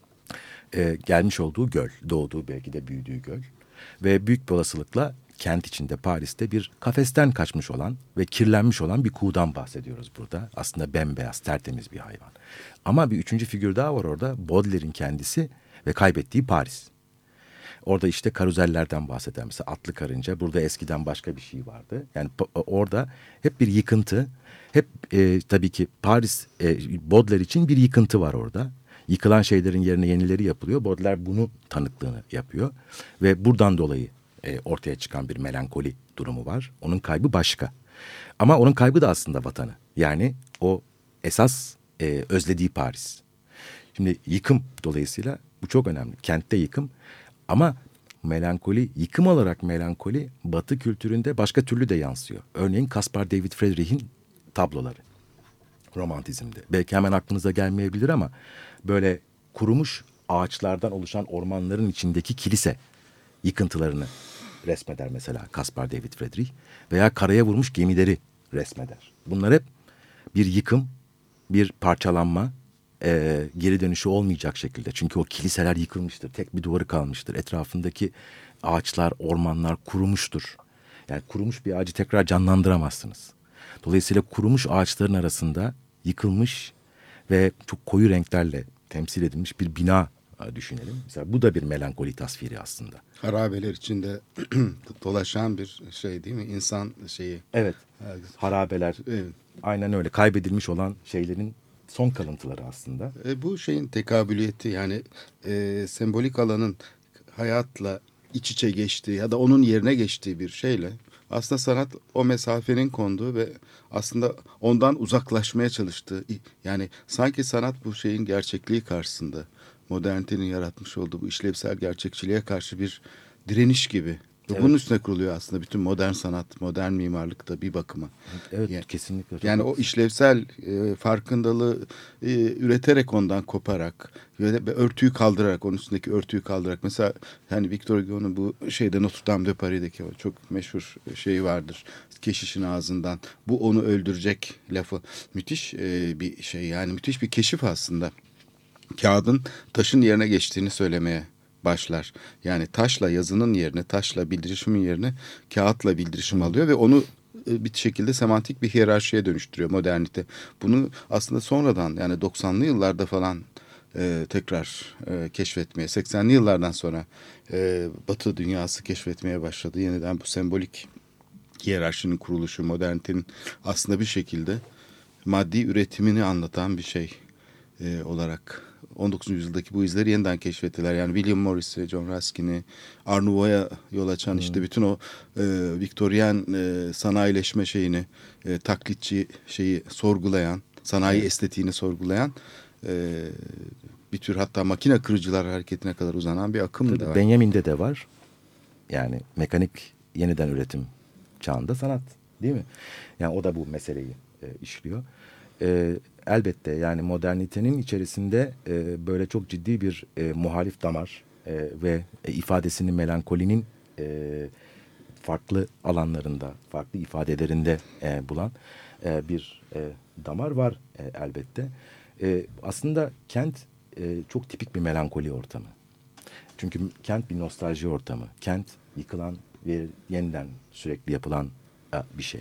e, gelmiş olduğu göl, doğduğu belki de büyüdüğü göl. Ve büyük bir olasılıkla kent içinde Paris'te bir kafesten kaçmış olan ve kirlenmiş olan bir kuğudan bahsediyoruz burada. Aslında bembeyaz, tertemiz bir hayvan. Ama bir üçüncü figür daha var orada. Baudelaire'in kendisi ve kaybettiği Paris. Orada işte karuzellerden bahseder. Mesela atlı karınca. Burada eskiden başka bir şey vardı. Yani orada hep bir yıkıntı. Hep e, tabii ki Paris, e, Baudelaire için bir yıkıntı var orada. Yıkılan şeylerin yerine yenileri yapılıyor. Baudelaire bunu tanıklığını yapıyor. Ve buradan dolayı e, ortaya çıkan bir melankoli durumu var. Onun kaybı başka. Ama onun kaybı da aslında vatanı. Yani o esas e, özlediği Paris. Şimdi yıkım dolayısıyla bu çok önemli. Kentte yıkım. Ama melankoli, yıkım olarak melankoli Batı kültüründe başka türlü de yansıyor. Örneğin Caspar David Friedrich'in tabloları romantizmde. Belki hemen aklınıza gelmeyebilir ama böyle kurumuş ağaçlardan oluşan ormanların içindeki kilise yıkıntılarını resmeder mesela Caspar David Friedrich veya karaya vurmuş gemileri resmeder. Bunlar hep bir yıkım, bir parçalanma, e, geri dönüşü olmayacak şekilde. Çünkü o kiliseler yıkılmıştır, tek bir duvarı kalmıştır. Etrafındaki ağaçlar, ormanlar kurumuştur. Yani kurumuş bir ağacı tekrar canlandıramazsınız. Dolayısıyla kurumuş ağaçların arasında yıkılmış ve çok koyu renklerle temsil edilmiş bir bina düşünelim. Mesela bu da bir melankoli tasviri aslında. Harabeler içinde dolaşan bir şey değil mi? İnsan şeyi. Evet. Harabeler. Evet. Aynen öyle. Kaybedilmiş olan şeylerin son kalıntıları aslında. E, bu şeyin tekabüliyeti yani e, sembolik alanın hayatla iç içe geçtiği ya da onun yerine geçtiği bir şeyle aslında sanat o mesafenin konduğu ve aslında ondan uzaklaşmaya çalıştığı, yani sanki sanat bu şeyin gerçekliği karşısında, modernitenin yaratmış olduğu bu işlevsel gerçekçiliğe karşı bir direniş gibi. Evet. Bunun üstüne kuruluyor aslında bütün modern sanat, modern mimarlık da bir bakıma. Evet, yani, kesinlikle. Yani o işlevsel e, farkındalığı e, üreterek ondan koparak ve örtüyü kaldırarak, onun üstündeki örtüyü kaldırarak. Mesela hani Victor Hugo'nun bu şeyde Notre Dame de Paris'deki o çok meşhur şeyi vardır. Keşişin ağzından bu onu öldürecek lafı. Müthiş e, bir şey, yani müthiş bir keşif aslında. Kağıdın taşın yerine geçtiğini söylemeye başlar. Yani taşla yazının yerine, taşla bildirişimin yerine kağıtla bildirişim alıyor ve onu bir şekilde semantik bir hiyerarşiye dönüştürüyor modernite. Bunu aslında sonradan, yani doksanlı yıllarda falan e, tekrar e, keşfetmeye, seksenli yıllardan sonra e, Batı dünyası keşfetmeye başladı. Yeniden bu sembolik hiyerarşinin kuruluşu, modernitenin aslında bir şekilde maddi üretimini anlatan bir şey e, olarak on dokuzuncu yüzyıldaki bu izleri yeniden keşfettiler. Yani William Morris'i, John Ruskin'i, Art Nouveau'ya yol açan hmm. işte bütün o e, Viktoryen e, sanayileşme şeyini, e, taklitçi şeyi sorgulayan, sanayi evet. estetiğini sorgulayan e, bir tür, hatta makine kırıcılar hareketine kadar uzanan bir akım Tabii, da var. Benjamin'de de var. Yani mekanik yeniden üretim çağında sanat, değil mi? Yani o da bu meseleyi e, işliyor. E, elbette yani modernitenin içerisinde e, böyle çok ciddi bir e, muhalif damar e, ve e, ifadesini melankolinin e, farklı alanlarında, farklı ifadelerinde e, bulan e, bir e, damar var e, elbette. E, aslında kent e, çok tipik bir melankoli ortamı. Çünkü kent bir nostalji ortamı. Kent yıkılan ve yeniden sürekli yapılan e, bir şey.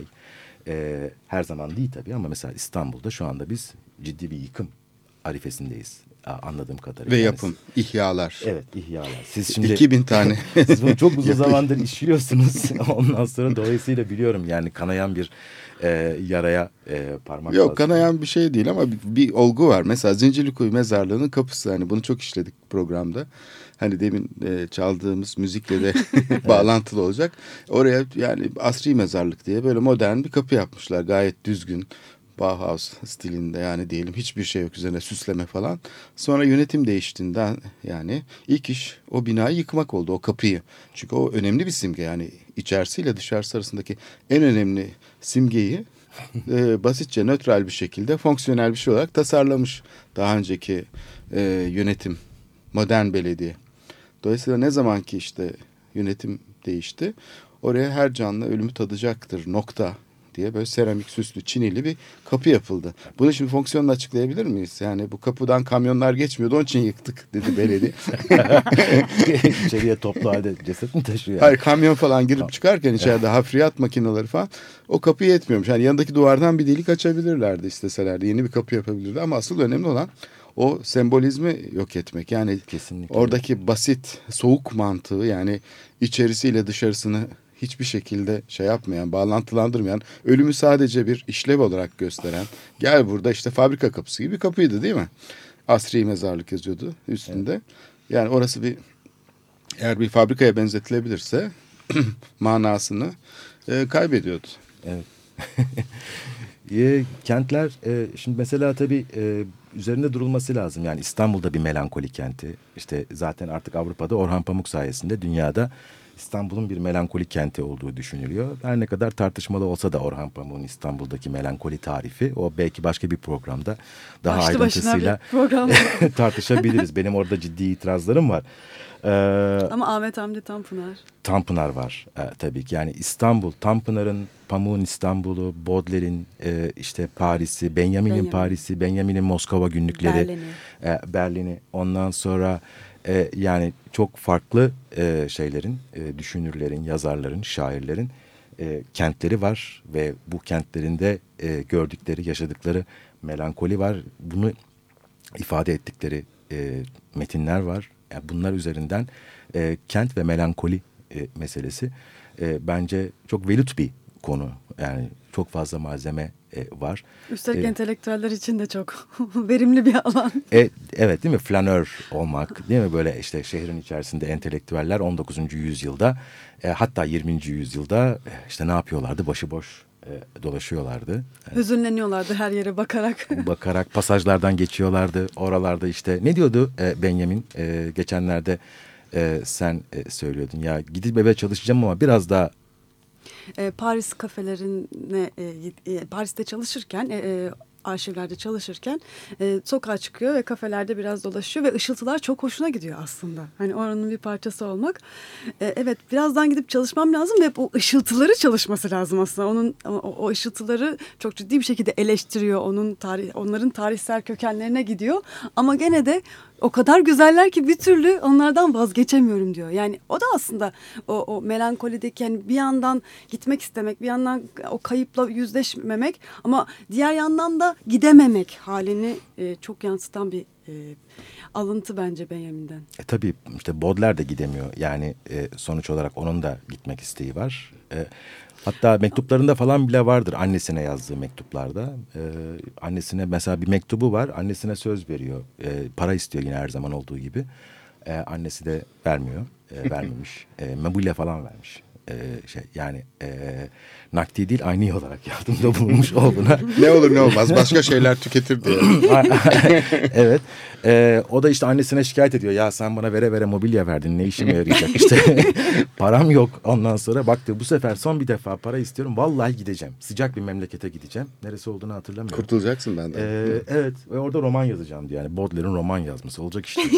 Ee, her zaman değil tabii ama mesela İstanbul'da şu anda biz ciddi bir yıkım arifesindeyiz anladığım kadarıyla. Ve yapım, ihyalar. Evet, ihyalar. Siz şimdi iki bin tane. Siz bunu çok uzun zamandır işliyorsunuz. Ondan sonra dolayısıyla biliyorum yani kanayan bir e, yaraya e, parmak Yok basıyor. Kanayan bir şey değil ama bir, bir olgu var. Mesela Zincirlikuyu Mezarlığı'nın kapısı, hani bunu çok işledik programda. Hani demin e, çaldığımız müzikle de bağlantılı olacak. Oraya yani asri mezarlık diye böyle modern bir kapı yapmışlar. Gayet düzgün, Bauhaus stilinde, yani diyelim hiçbir şey yok üzerine, süsleme falan. Sonra yönetim değiştiğinden yani ilk iş o binayı yıkmak oldu, o kapıyı. Çünkü o önemli bir simge, yani içerisiyle dışarısı arasındaki en önemli simgeyi e, basitçe nötral bir şekilde fonksiyonel bir şey olarak tasarlamış daha önceki e, yönetim, modern belediye. Dolayısıyla ne zaman ki işte yönetim değişti, oraya her canlı ölümü tadacaktır nokta diye böyle seramik süslü çinili bir kapı yapıldı. Bunu şimdi fonksiyonla açıklayabilir miyiz? Yani bu kapıdan kamyonlar geçmiyordu, onun için yıktık dedi belediye. İçeriye toplu halde ceset mi taşıyor? Yani? Hayır, kamyon falan girip çıkarken içeride hafriyat makineleri falan, o kapı yetmiyormuş. Yani yanındaki duvardan bir delik açabilirlerdi isteselerdi. Yeni bir kapı yapabilirdi ama asıl önemli olan o sembolizmi yok etmek. Yani kesinlikle oradaki basit soğuk mantığı, yani içerisiyle dışarısını hiçbir şekilde şey yapmayan, bağlantılandırmayan, ölümü sadece bir işlev olarak gösteren, gel burada işte fabrika kapısı gibi bir kapıydı değil mi? Asri mezarlık yazıyordu üstünde. Evet. Yani orası bir, eğer bir fabrikaya benzetilebilirse manasını e, kaybediyordu. Evet. e, kentler e, şimdi mesela tabii e, üzerinde durulması lazım. Yani İstanbul'da bir melankoli kenti. İşte zaten artık Avrupa'da Orhan Pamuk sayesinde dünyada İstanbul'un bir melankoli kenti olduğu düşünülüyor. Her ne kadar tartışmalı olsa da Orhan Pamuk'un İstanbul'daki melankoli tarifi, o belki başka bir programda daha Başlı ayrıntısıyla program. tartışabiliriz. Benim orada ciddi itirazlarım var. Ee, Ama Ahmet Hamdi Tanpınar. Tanpınar var e, tabii ki. Yani İstanbul, Tanpınar'ın, Pamuk'un İstanbul'u, Baudelaire'in e, işte Paris'i, Benjamin'in Benjamin. Paris'i, Benjamin'in Moskova günlükleri, Berlin'i. E, Berlin'i. Ondan sonra e, yani çok farklı e, şeylerin, e, düşünürlerin, yazarların, şairlerin e, kentleri var ve bu kentlerinde e, gördükleri, yaşadıkları melankoli var. Bunu ifade ettikleri e, metinler var. Yani bunlar üzerinden e, kent ve melankoli e, meselesi e, bence çok velut bir konu. Yani çok fazla malzeme e, var. Üstelik E, entelektüeller için de çok verimli bir alan. E, evet değil mi? Flanör olmak değil mi? Böyle işte şehrin içerisinde entelektüeller on dokuzuncu yüzyılda e, hatta yirminci yüzyılda e, işte ne yapıyorlardı? Başıboş e, dolaşıyorlardı. E, Hüzünleniyorlardı her yere bakarak. bakarak pasajlardan geçiyorlardı. Oralarda işte ne diyordu e, Benjamin? E, geçenlerde e, sen e, söylüyordun ya gidip eve çalışacağım ama biraz daha E, Paris kafelerine e, e, Paris'te çalışırken e, e, arşivlerde çalışırken e, sokağa çıkıyor ve kafelerde biraz dolaşıyor ve ışıltılar çok hoşuna gidiyor aslında. Hani oranın bir parçası olmak. E, evet birazdan gidip çalışmam lazım ve o ışıltıları çalışması lazım aslında. Onun o, o ışıltıları çok ciddi bir şekilde eleştiriyor. Onun tarih, onların tarihsel kökenlerine gidiyor. Ama gene de o kadar güzeller ki bir türlü onlardan vazgeçemiyorum diyor. Yani o da aslında o, o melankolideki yani bir yandan gitmek istemek, bir yandan o kayıpla yüzleşmemek ama diğer yandan da gidememek halini e, çok yansıtan bir e, alıntı bence Benjamin'den. E, tabii işte Baudelaire de gidemiyor. Yani e, sonuç olarak onun da gitmek isteği var. E, hatta mektuplarında falan bile vardır annesine yazdığı mektuplarda. E, annesine mesela bir mektubu var. Annesine söz veriyor. E, para istiyor yine her zaman olduğu gibi. E, annesi de vermiyor. E, vermemiş. E, Mabule falan vermiş. E, şey yani e, nakdi değil aynı olarak yardımda bulunmuş olduğuna. Ne olur ne olmaz başka şeyler tüketir diye. Evet. Ee, o da işte annesine şikayet ediyor. Ya sen bana vere vere mobilya verdin. Ne işime yarayacak? İşte param yok. Ondan sonra bak diyor bu sefer son bir defa para istiyorum. Vallahi gideceğim. Sıcak bir memlekete gideceğim. Neresi olduğunu hatırlamıyorum. Kurtulacaksın benden. Ee, evet. Ve orada roman yazacağım diyor. Yani Baudelaire'in roman yazması olacak işte.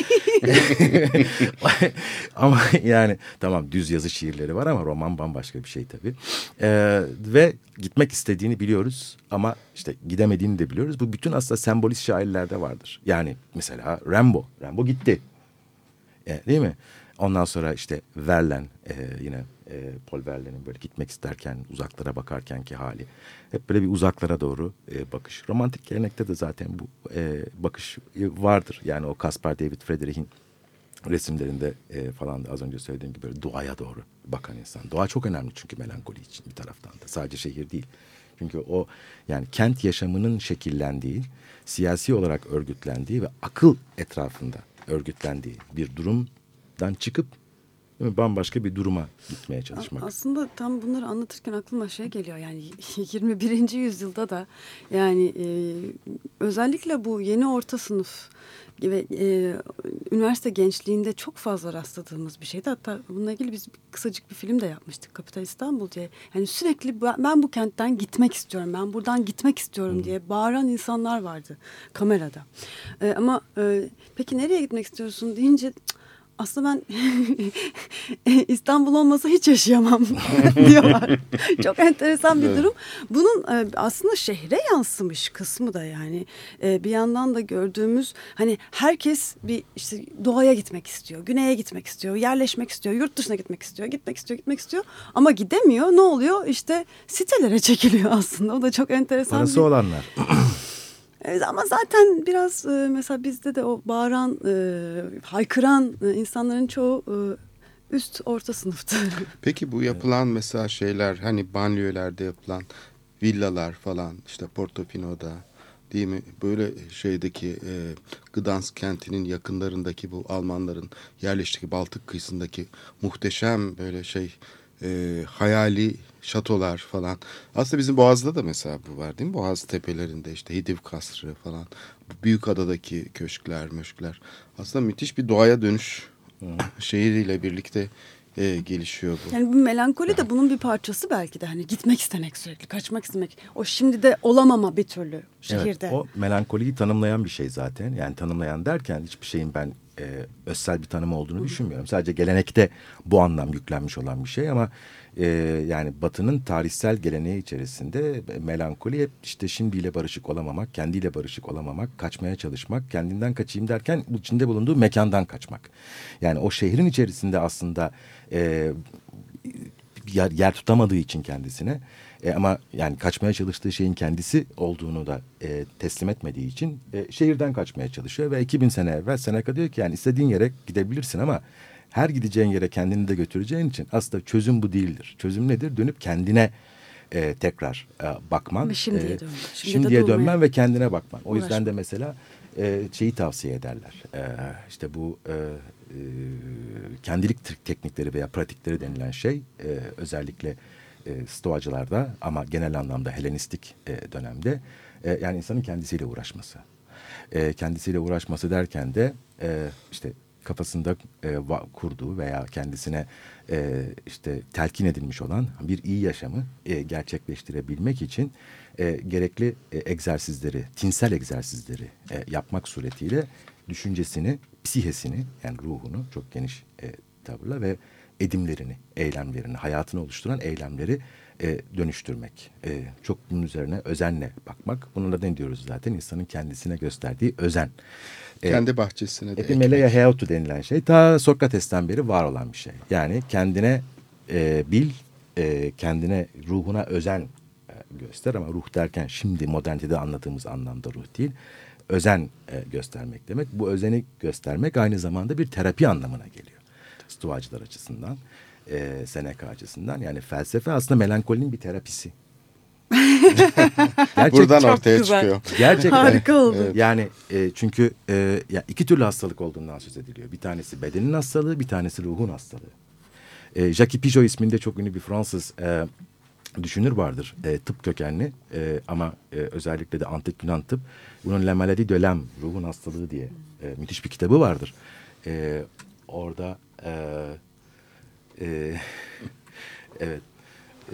Ama yani tamam düz yazı şiirleri var ama roman bambaşka bir şey tabii. Ee, ve gitmek istediğini biliyoruz ama işte gidemediğini de biliyoruz. Bu bütün aslında sembolist şairlerde vardır. Yani mesela Rimbaud. Rimbaud gitti. E, değil mi? Ondan sonra işte Verlaine e, yine e, Paul Verlaine'in böyle gitmek isterken uzaklara bakarkenki hali. Hep böyle bir uzaklara doğru e, bakış. Romantik gelenekte de zaten bu e, bakış vardır. Yani o Caspar David Friedrich'in resimlerinde e, falan da az önce söylediğim gibi böyle doğaya doğru bakan insan. Doğa çok önemli çünkü melankoli için bir taraftan da. Sadece şehir değil. Çünkü o yani kent yaşamının şekillendiği, siyasi olarak örgütlendiği ve akıl etrafında örgütlendiği bir durumdan çıkıp değil mi, bambaşka bir duruma gitmeye çalışmak. Aslında tam bunları anlatırken aklıma şey geliyor yani yirmi birinci yüzyılda da yani e, özellikle bu yeni orta sınıf ve e, üniversite gençliğinde çok fazla rastladığımız bir şeydi. Hatta bununla ilgili biz kısacık bir film de yapmıştık Kapital İstanbul diye. Yani sürekli ben bu kentten gitmek istiyorum, ben buradan gitmek istiyorum hmm. diye bağıran insanlar vardı kamerada. E, ama e, peki nereye gitmek istiyorsun deyince aslında ben İstanbul olmasa hiç yaşayamam diyorlar. Çok enteresan bir durum. Bunun aslında şehre yansımış kısmı da yani bir yandan da gördüğümüz hani herkes bir işte doğaya gitmek istiyor, güneye gitmek istiyor, yerleşmek istiyor, yurt dışına gitmek istiyor, gitmek istiyor, gitmek istiyor ama gidemiyor. Ne oluyor? İşte sitelere çekiliyor aslında. O da çok enteresan. Parası bir... olanlar. Evet, ama zaten biraz e, mesela bizde de o bağıran, e, haykıran e, insanların çoğu e, üst orta sınıftı. Peki bu yapılan mesela şeyler hani banliyölerde yapılan villalar falan işte Portofino'da değil mi? Böyle şeydeki e, Gdansk kentinin yakınlarındaki bu Almanların yerleştiği Baltık kıyısındaki muhteşem böyle şey e, hayali şatolar falan. Aslında bizim Boğaz'da da mesela bu var değil mi? Boğaz tepelerinde işte Hidiv Kasrı falan. Büyükada'daki köşkler, möşkler. Aslında müthiş bir doğaya dönüş şehriyle birlikte e, gelişiyor bu. Yani bu melankoli de bunun bir parçası belki de. Hani gitmek istemek sürekli, kaçmak istemek. O şimdi de olamama bir türlü şehirde. Evet, o melankoliyi tanımlayan bir şey zaten. Yani tanımlayan derken hiçbir şeyin ben e, özsel bir tanımı olduğunu düşünmüyorum. Sadece gelenekte bu anlam yüklenmiş olan bir şey ama e, yani Batı'nın tarihsel geleneği içerisinde melankoli hep işte şimdiyle barışık olamamak, kendiyle barışık olamamak, kaçmaya çalışmak, kendinden kaçayım derken bu içinde bulunduğu mekandan kaçmak. Yani o şehrin içerisinde aslında e, yer, yer tutamadığı için kendisine e, ama yani kaçmaya çalıştığı şeyin kendisi olduğunu da e, teslim etmediği için e, şehirden kaçmaya çalışıyor ve iki bin sene evvel Seneca diyor ki yani istediğin yere gidebilirsin ama her gideceğin yere kendini de götüreceğin için aslında çözüm bu değildir. Çözüm nedir? Dönüp kendine e, tekrar e, bakman. Ve şimdiye e, dönmen. Şimdi şimdiye de dönmen durmaya. ve kendine bakman. O yüzden Uğraşma. de mesela e, şeyi tavsiye ederler. E, işte bu e, e, kendilik t- teknikleri veya pratikleri denilen şey e, özellikle e, stoacılarda ama genel anlamda Helenistik e, dönemde e, yani insanın kendisiyle uğraşması. E, kendisiyle uğraşması derken de e, işte kafasında e, va- kurduğu veya kendisine e, işte telkin edilmiş olan bir iyi yaşamı e, gerçekleştirebilmek için e, gerekli e, egzersizleri, tinsel egzersizleri e, yapmak suretiyle düşüncesini, psihesini yani ruhunu çok geniş e, tavırla ve edimlerini, eylemlerini, hayatını oluşturan eylemleri e, dönüştürmek. E, çok bunun üzerine özenle bakmak. Bunun da ne diyoruz zaten? İnsanın kendisine gösterdiği özen. E, Kendi bahçesine de Epimeleia ekmek. heautu denilen şey ta Sokrates'ten beri var olan bir şey. Yani kendine e, bil, e, kendine ruhuna özen e, göster ama ruh derken şimdi modernitede anladığımız anlamda ruh değil. Özen e, göstermek demek. Bu özeni göstermek aynı zamanda bir terapi anlamına geliyor. Stoacılar açısından, e, Seneca açısından. Yani felsefe aslında melankolinin bir terapisi. Gerçek, Buradan Çok ortaya güzel. çıkıyor. Gerçekten. Harika oldu. Evet. Yani e, çünkü e, ya iki türlü hastalık olduğundan söz ediliyor. Bir tanesi bedenin hastalığı, bir tanesi ruhun hastalığı. E, Jacques Pigeot isminde çok ünlü bir Fransız e, düşünür vardır. E, tıp kökenli e, ama e, özellikle de antik Yunan tıp. Bunun La Maladie de l'âme, ruhun hastalığı diye e, müthiş bir kitabı vardır. E, orada e, e, evet e,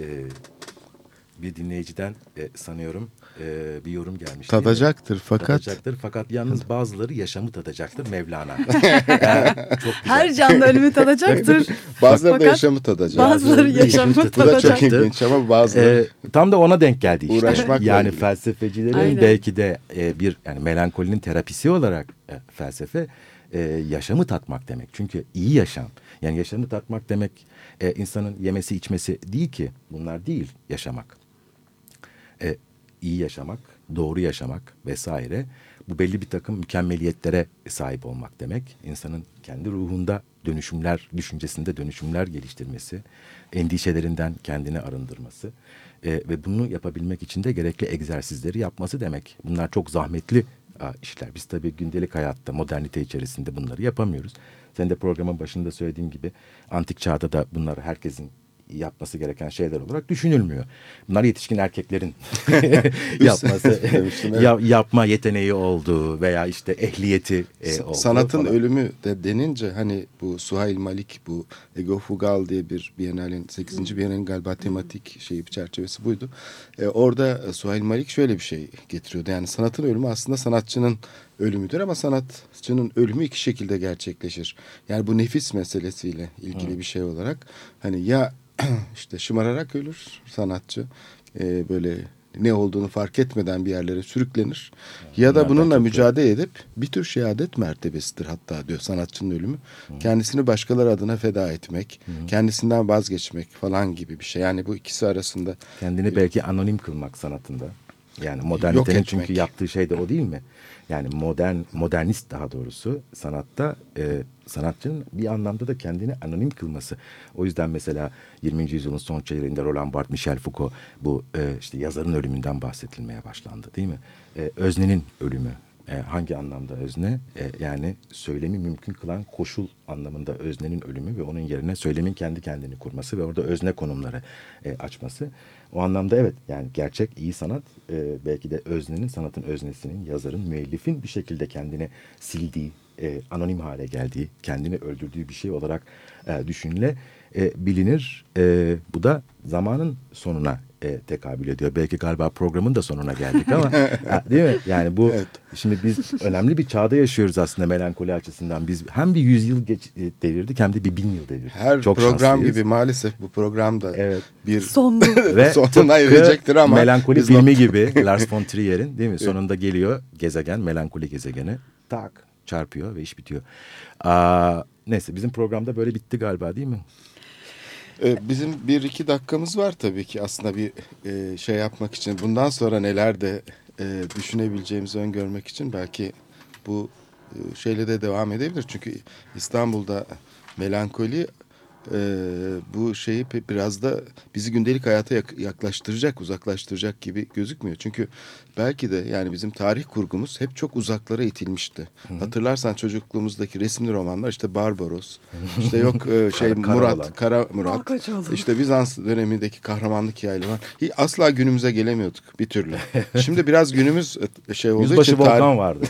bir dinleyiciden e, sanıyorum e, bir yorum gelmiş. değil mi? Tadacaktır fakat Tadacaktır fakat yalnız bazıları yaşamı tadacaktır Mevlana. Yani çok güzel. Her canlı ölümü tadacaktır. bazıları da Fakat yaşamı tadacak. Bazıları yaşamı Bu da çok tadacaktır. ilginç ama bazıları Ee, tam da ona denk geldi işte. Uğraşmakla yani ilgili. felsefecilerin Aynen. belki de e, bir yani melankolinin terapisi olarak e, felsefe e, yaşamı tatmak demek. Çünkü iyi yaşam. Yani yaşamı tatmak demek e, insanın yemesi içmesi değil ki. Bunlar değil yaşamak. E, iyi yaşamak, doğru yaşamak vesaire. Bu belli bir takım mükemmeliyetlere sahip olmak demek. İnsanın kendi ruhunda dönüşümler, düşüncesinde dönüşümler geliştirmesi, endişelerinden kendini arındırması e, ve bunu yapabilmek için de gerekli egzersizleri yapması demek. Bunlar çok zahmetli a, işler. Biz tabii gündelik hayatta, modernite içerisinde bunları yapamıyoruz. Sen de programın başında söylediğin gibi antik çağda da bunlar herkesin yapması gereken şeyler olarak düşünülmüyor. Bunlar yetişkin erkeklerin yapması, demiştin, evet. ya, yapma yeteneği olduğu veya işte ehliyeti e, olduğu sanatın falan. ölümü de denince hani bu Suhail Malik bu Ego Fugal diye bir Biennale'nin sekizinci Biennale'nin galiba tematik şeyi bir çerçevesi buydu. Ee, orada e, Suhail Malik şöyle bir şey getiriyordu. Yani sanatın ölümü aslında sanatçının ölümüdür ama sanatçının ölümü iki şekilde gerçekleşir. Yani bu nefis meselesiyle ilgili Hı. bir şey olarak hani ya işte şımararak ölür sanatçı ee, böyle ne olduğunu fark etmeden bir yerlere sürüklenir. Ya da Bunlardan bununla çok mücadele edip bir tür şehadet mertebesidir hatta diyor sanatçının ölümü. Hı. Kendisini başkaları adına feda etmek, Hı. kendisinden vazgeçmek falan gibi bir şey. Yani bu ikisi arasında Kendini belki anonim kılmak sanatında. Yani modernitenin Yok çünkü etmek. yaptığı şey de o değil mi? Yani modern, modernist daha doğrusu sanatta e, sanatçının bir anlamda da kendini anonim kılması. O yüzden mesela yirminci yüzyılın son çeyreğinde Roland Barthes, Michel Foucault bu e, işte yazarın ölümünden bahsedilmeye başlandı değil mi? E, öznenin ölümü. E, hangi anlamda özne? E, yani söylemi mümkün kılan koşul anlamında öznenin ölümü ve onun yerine söylemin kendi kendini kurması ve orada özne konumları e, açması. O anlamda evet yani gerçek iyi sanat e, belki de öznenin, sanatın öznesinin, yazarın, müellifin bir şekilde kendini sildiği, e, anonim hale geldiği, kendini öldürdüğü bir şey olarak e, düşünüle e, bilinir. E, bu da zamanın sonuna e, tekabül ediyor. Belki galiba programın da sonuna geldik ama ha, değil mi? Yani bu Evet. şimdi biz önemli bir çağda yaşıyoruz aslında melankoli açısından. Biz hem bir yüzyıl geç, e, devirdik hem de bir bin yıl devirdik. her Çok program şanslıyız. gibi maalesef bu programda Evet. bir Sondu. Ve sonuna tıpkı erecektir ama Melankoli biz filmi not- gibi Lars von Trier'in değil mi? Sonunda geliyor gezegen, melankoli gezegeni. Tak çarpıyor ve iş bitiyor. Aa, neyse bizim programda böyle bitti galiba değil mi? Ee, Bizim bir iki dakikamız var tabii ki aslında bir e, şey yapmak için. Bundan sonra neler de e, düşünebileceğimizi öngörmek için belki bu e, şeyle de devam edebilir. Çünkü İstanbul'da melankoli e, bu şeyi pe- biraz da bizi gündelik hayata yak- yaklaştıracak, uzaklaştıracak gibi gözükmüyor. Çünkü belki de yani bizim tarih kurgumuz hep çok uzaklara itilmişti. Hı-hı. Hatırlarsan çocukluğumuzdaki resimli romanlar işte Barbaros, işte yok e, şey Kara- Murat, Karaoğlan. Kara Murat, Malkoçoğlu. işte Bizans dönemindeki kahramanlık hikayeleri var. Hiç asla günümüze gelemiyorduk bir türlü. Şimdi biraz günümüz şey olduğu Yüzbaşı için tarih... Volkan vardı.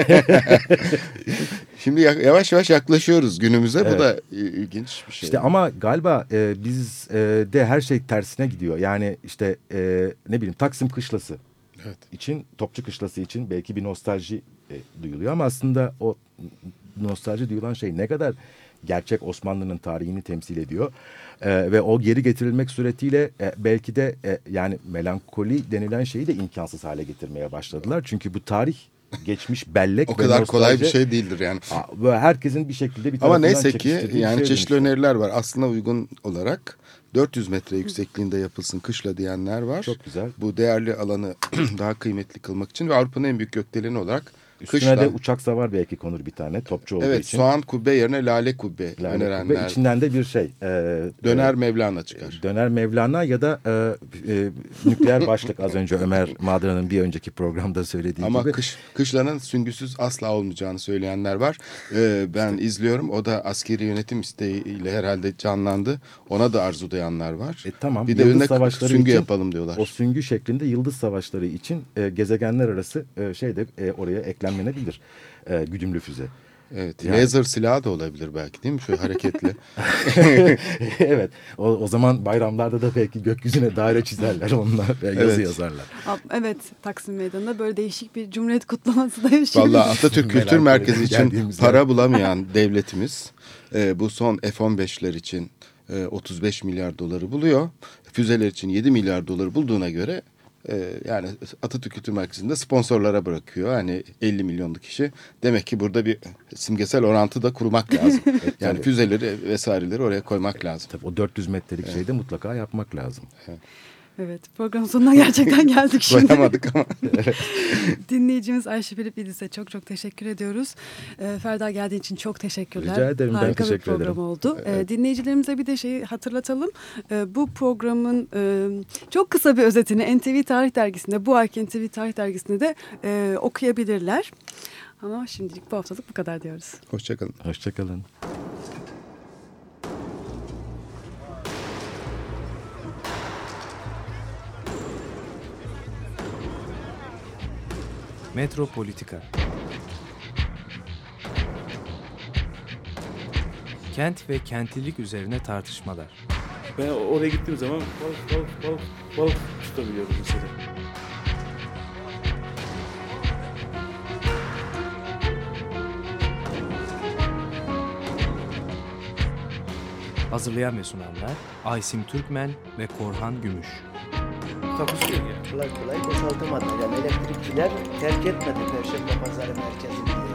Şimdi yavaş yavaş yaklaşıyoruz günümüze. Evet. Bu da ilginç bir şey. İşte ama galiba e, biz e, de her şey tersine gidiyor. Yani işte e, ne bileyim Taksim Kışlası Evet. için, Topçu Kışlası için belki bir nostalji e, duyuluyor ama aslında o nostalji duyulan şey ne kadar gerçek Osmanlı'nın tarihini temsil ediyor. E, ve o geri getirilmek suretiyle e, belki de e, yani melankoli denilen şeyi de imkansız hale getirmeye başladılar. Çünkü bu tarih geçmiş bellek O ve kadar kolay bir nostalji- şey değildir yani. Aa, böyle herkesin bir şekilde bir Ama tarafından neyse ki çekiştirdiği bir yani şeye çeşitli dönüşüyor. öneriler var. Aslına uygun olarak dört yüz metre yüksekliğinde yapılsın kışla diyenler var. Çok güzel. Bu değerli alanı daha kıymetli kılmak için ve Avrupa'nın en büyük gökdeleni olarak Üstüne kışla. de uçak savar belki konur bir tane topçu olduğu Evet, için. soğan kubbe yerine lale kubbe Lale önerenler. kubbe. İçinden de bir şey. E, Döner e, Mevlana çıkar. Döner Mevlana ya da e, e, nükleer başlık az önce Ömer Madra'nın bir önceki programda söylediği Ama gibi. kış, kışlanın süngüsüz asla olmayacağını söyleyenler var. Ee, ben izliyorum. O da askeri yönetim isteğiyle herhalde canlandı. Ona da arzudayanlar var. E, tamam. Bir de Yıldız önüne savaşları süngü için, yapalım diyorlar. O süngü şeklinde yıldız savaşları için e, gezegenler arası e, şey de e, oraya eklenmenebilir. E, güdümlü füze. Evet. Yani- Laser silahı da olabilir belki değil mi? Şöyle hareketli. Evet. O, o zaman bayramlarda da belki gökyüzüne daire çizerler onlar. ve Yazı Evet. yazarlar. Evet, Taksim Meydanı'nda böyle değişik bir Cumhuriyet kutlaması da yaşıyoruz. Vallahi Atatürk Kültür Merak Merkezi için geldiğimizde. para bulamayan devletimiz e, bu son F on beşler için e, otuz beş milyar doları buluyor. Füzeler için yedi milyar doları bulduğuna göre e, yani Atatürk Kültür Merkezi'nde sponsorlara bırakıyor. Hani elli milyonluk kişi. Demek ki burada bir simgesel orantı da kurmak lazım. Yani Tabii. füzeleri vesaireleri oraya koymak lazım. Tabii o dört yüz metrelik şeyi de mutlaka yapmak lazım. Evet, programın sonuna gerçekten geldik şimdi. Koyamadık ama. Dinleyicimiz Ayşe Filip İdris'e çok çok teşekkür ediyoruz. Ee, Ferda geldiğin için çok teşekkürler. Rica ederim, ben Harika teşekkür bir program ederim. oldu. Ee, dinleyicilerimize bir de şeyi hatırlatalım. Ee, bu programın e, çok kısa bir özetini N T V Tarih Dergisi'nde, bu ayki N T V Tarih Dergisi'nde de e, okuyabilirler. Ama şimdilik bu haftalık bu kadar diyoruz. Hoşçakalın. Hoşçakalın. Metropolitika. Kent ve kentlilik üzerine tartışmalar. Ben oraya gittiğim zaman balık balık balık balık tutabiliyorum mesela. Hazırlayan ve sunanlar Aysim Türkmen ve Korhan Gümüş. Takusuyor yani. Kolay kolay boşaltamadı. Yani elektrikçiler terk etmedi Perşembe Pazarı merkezini.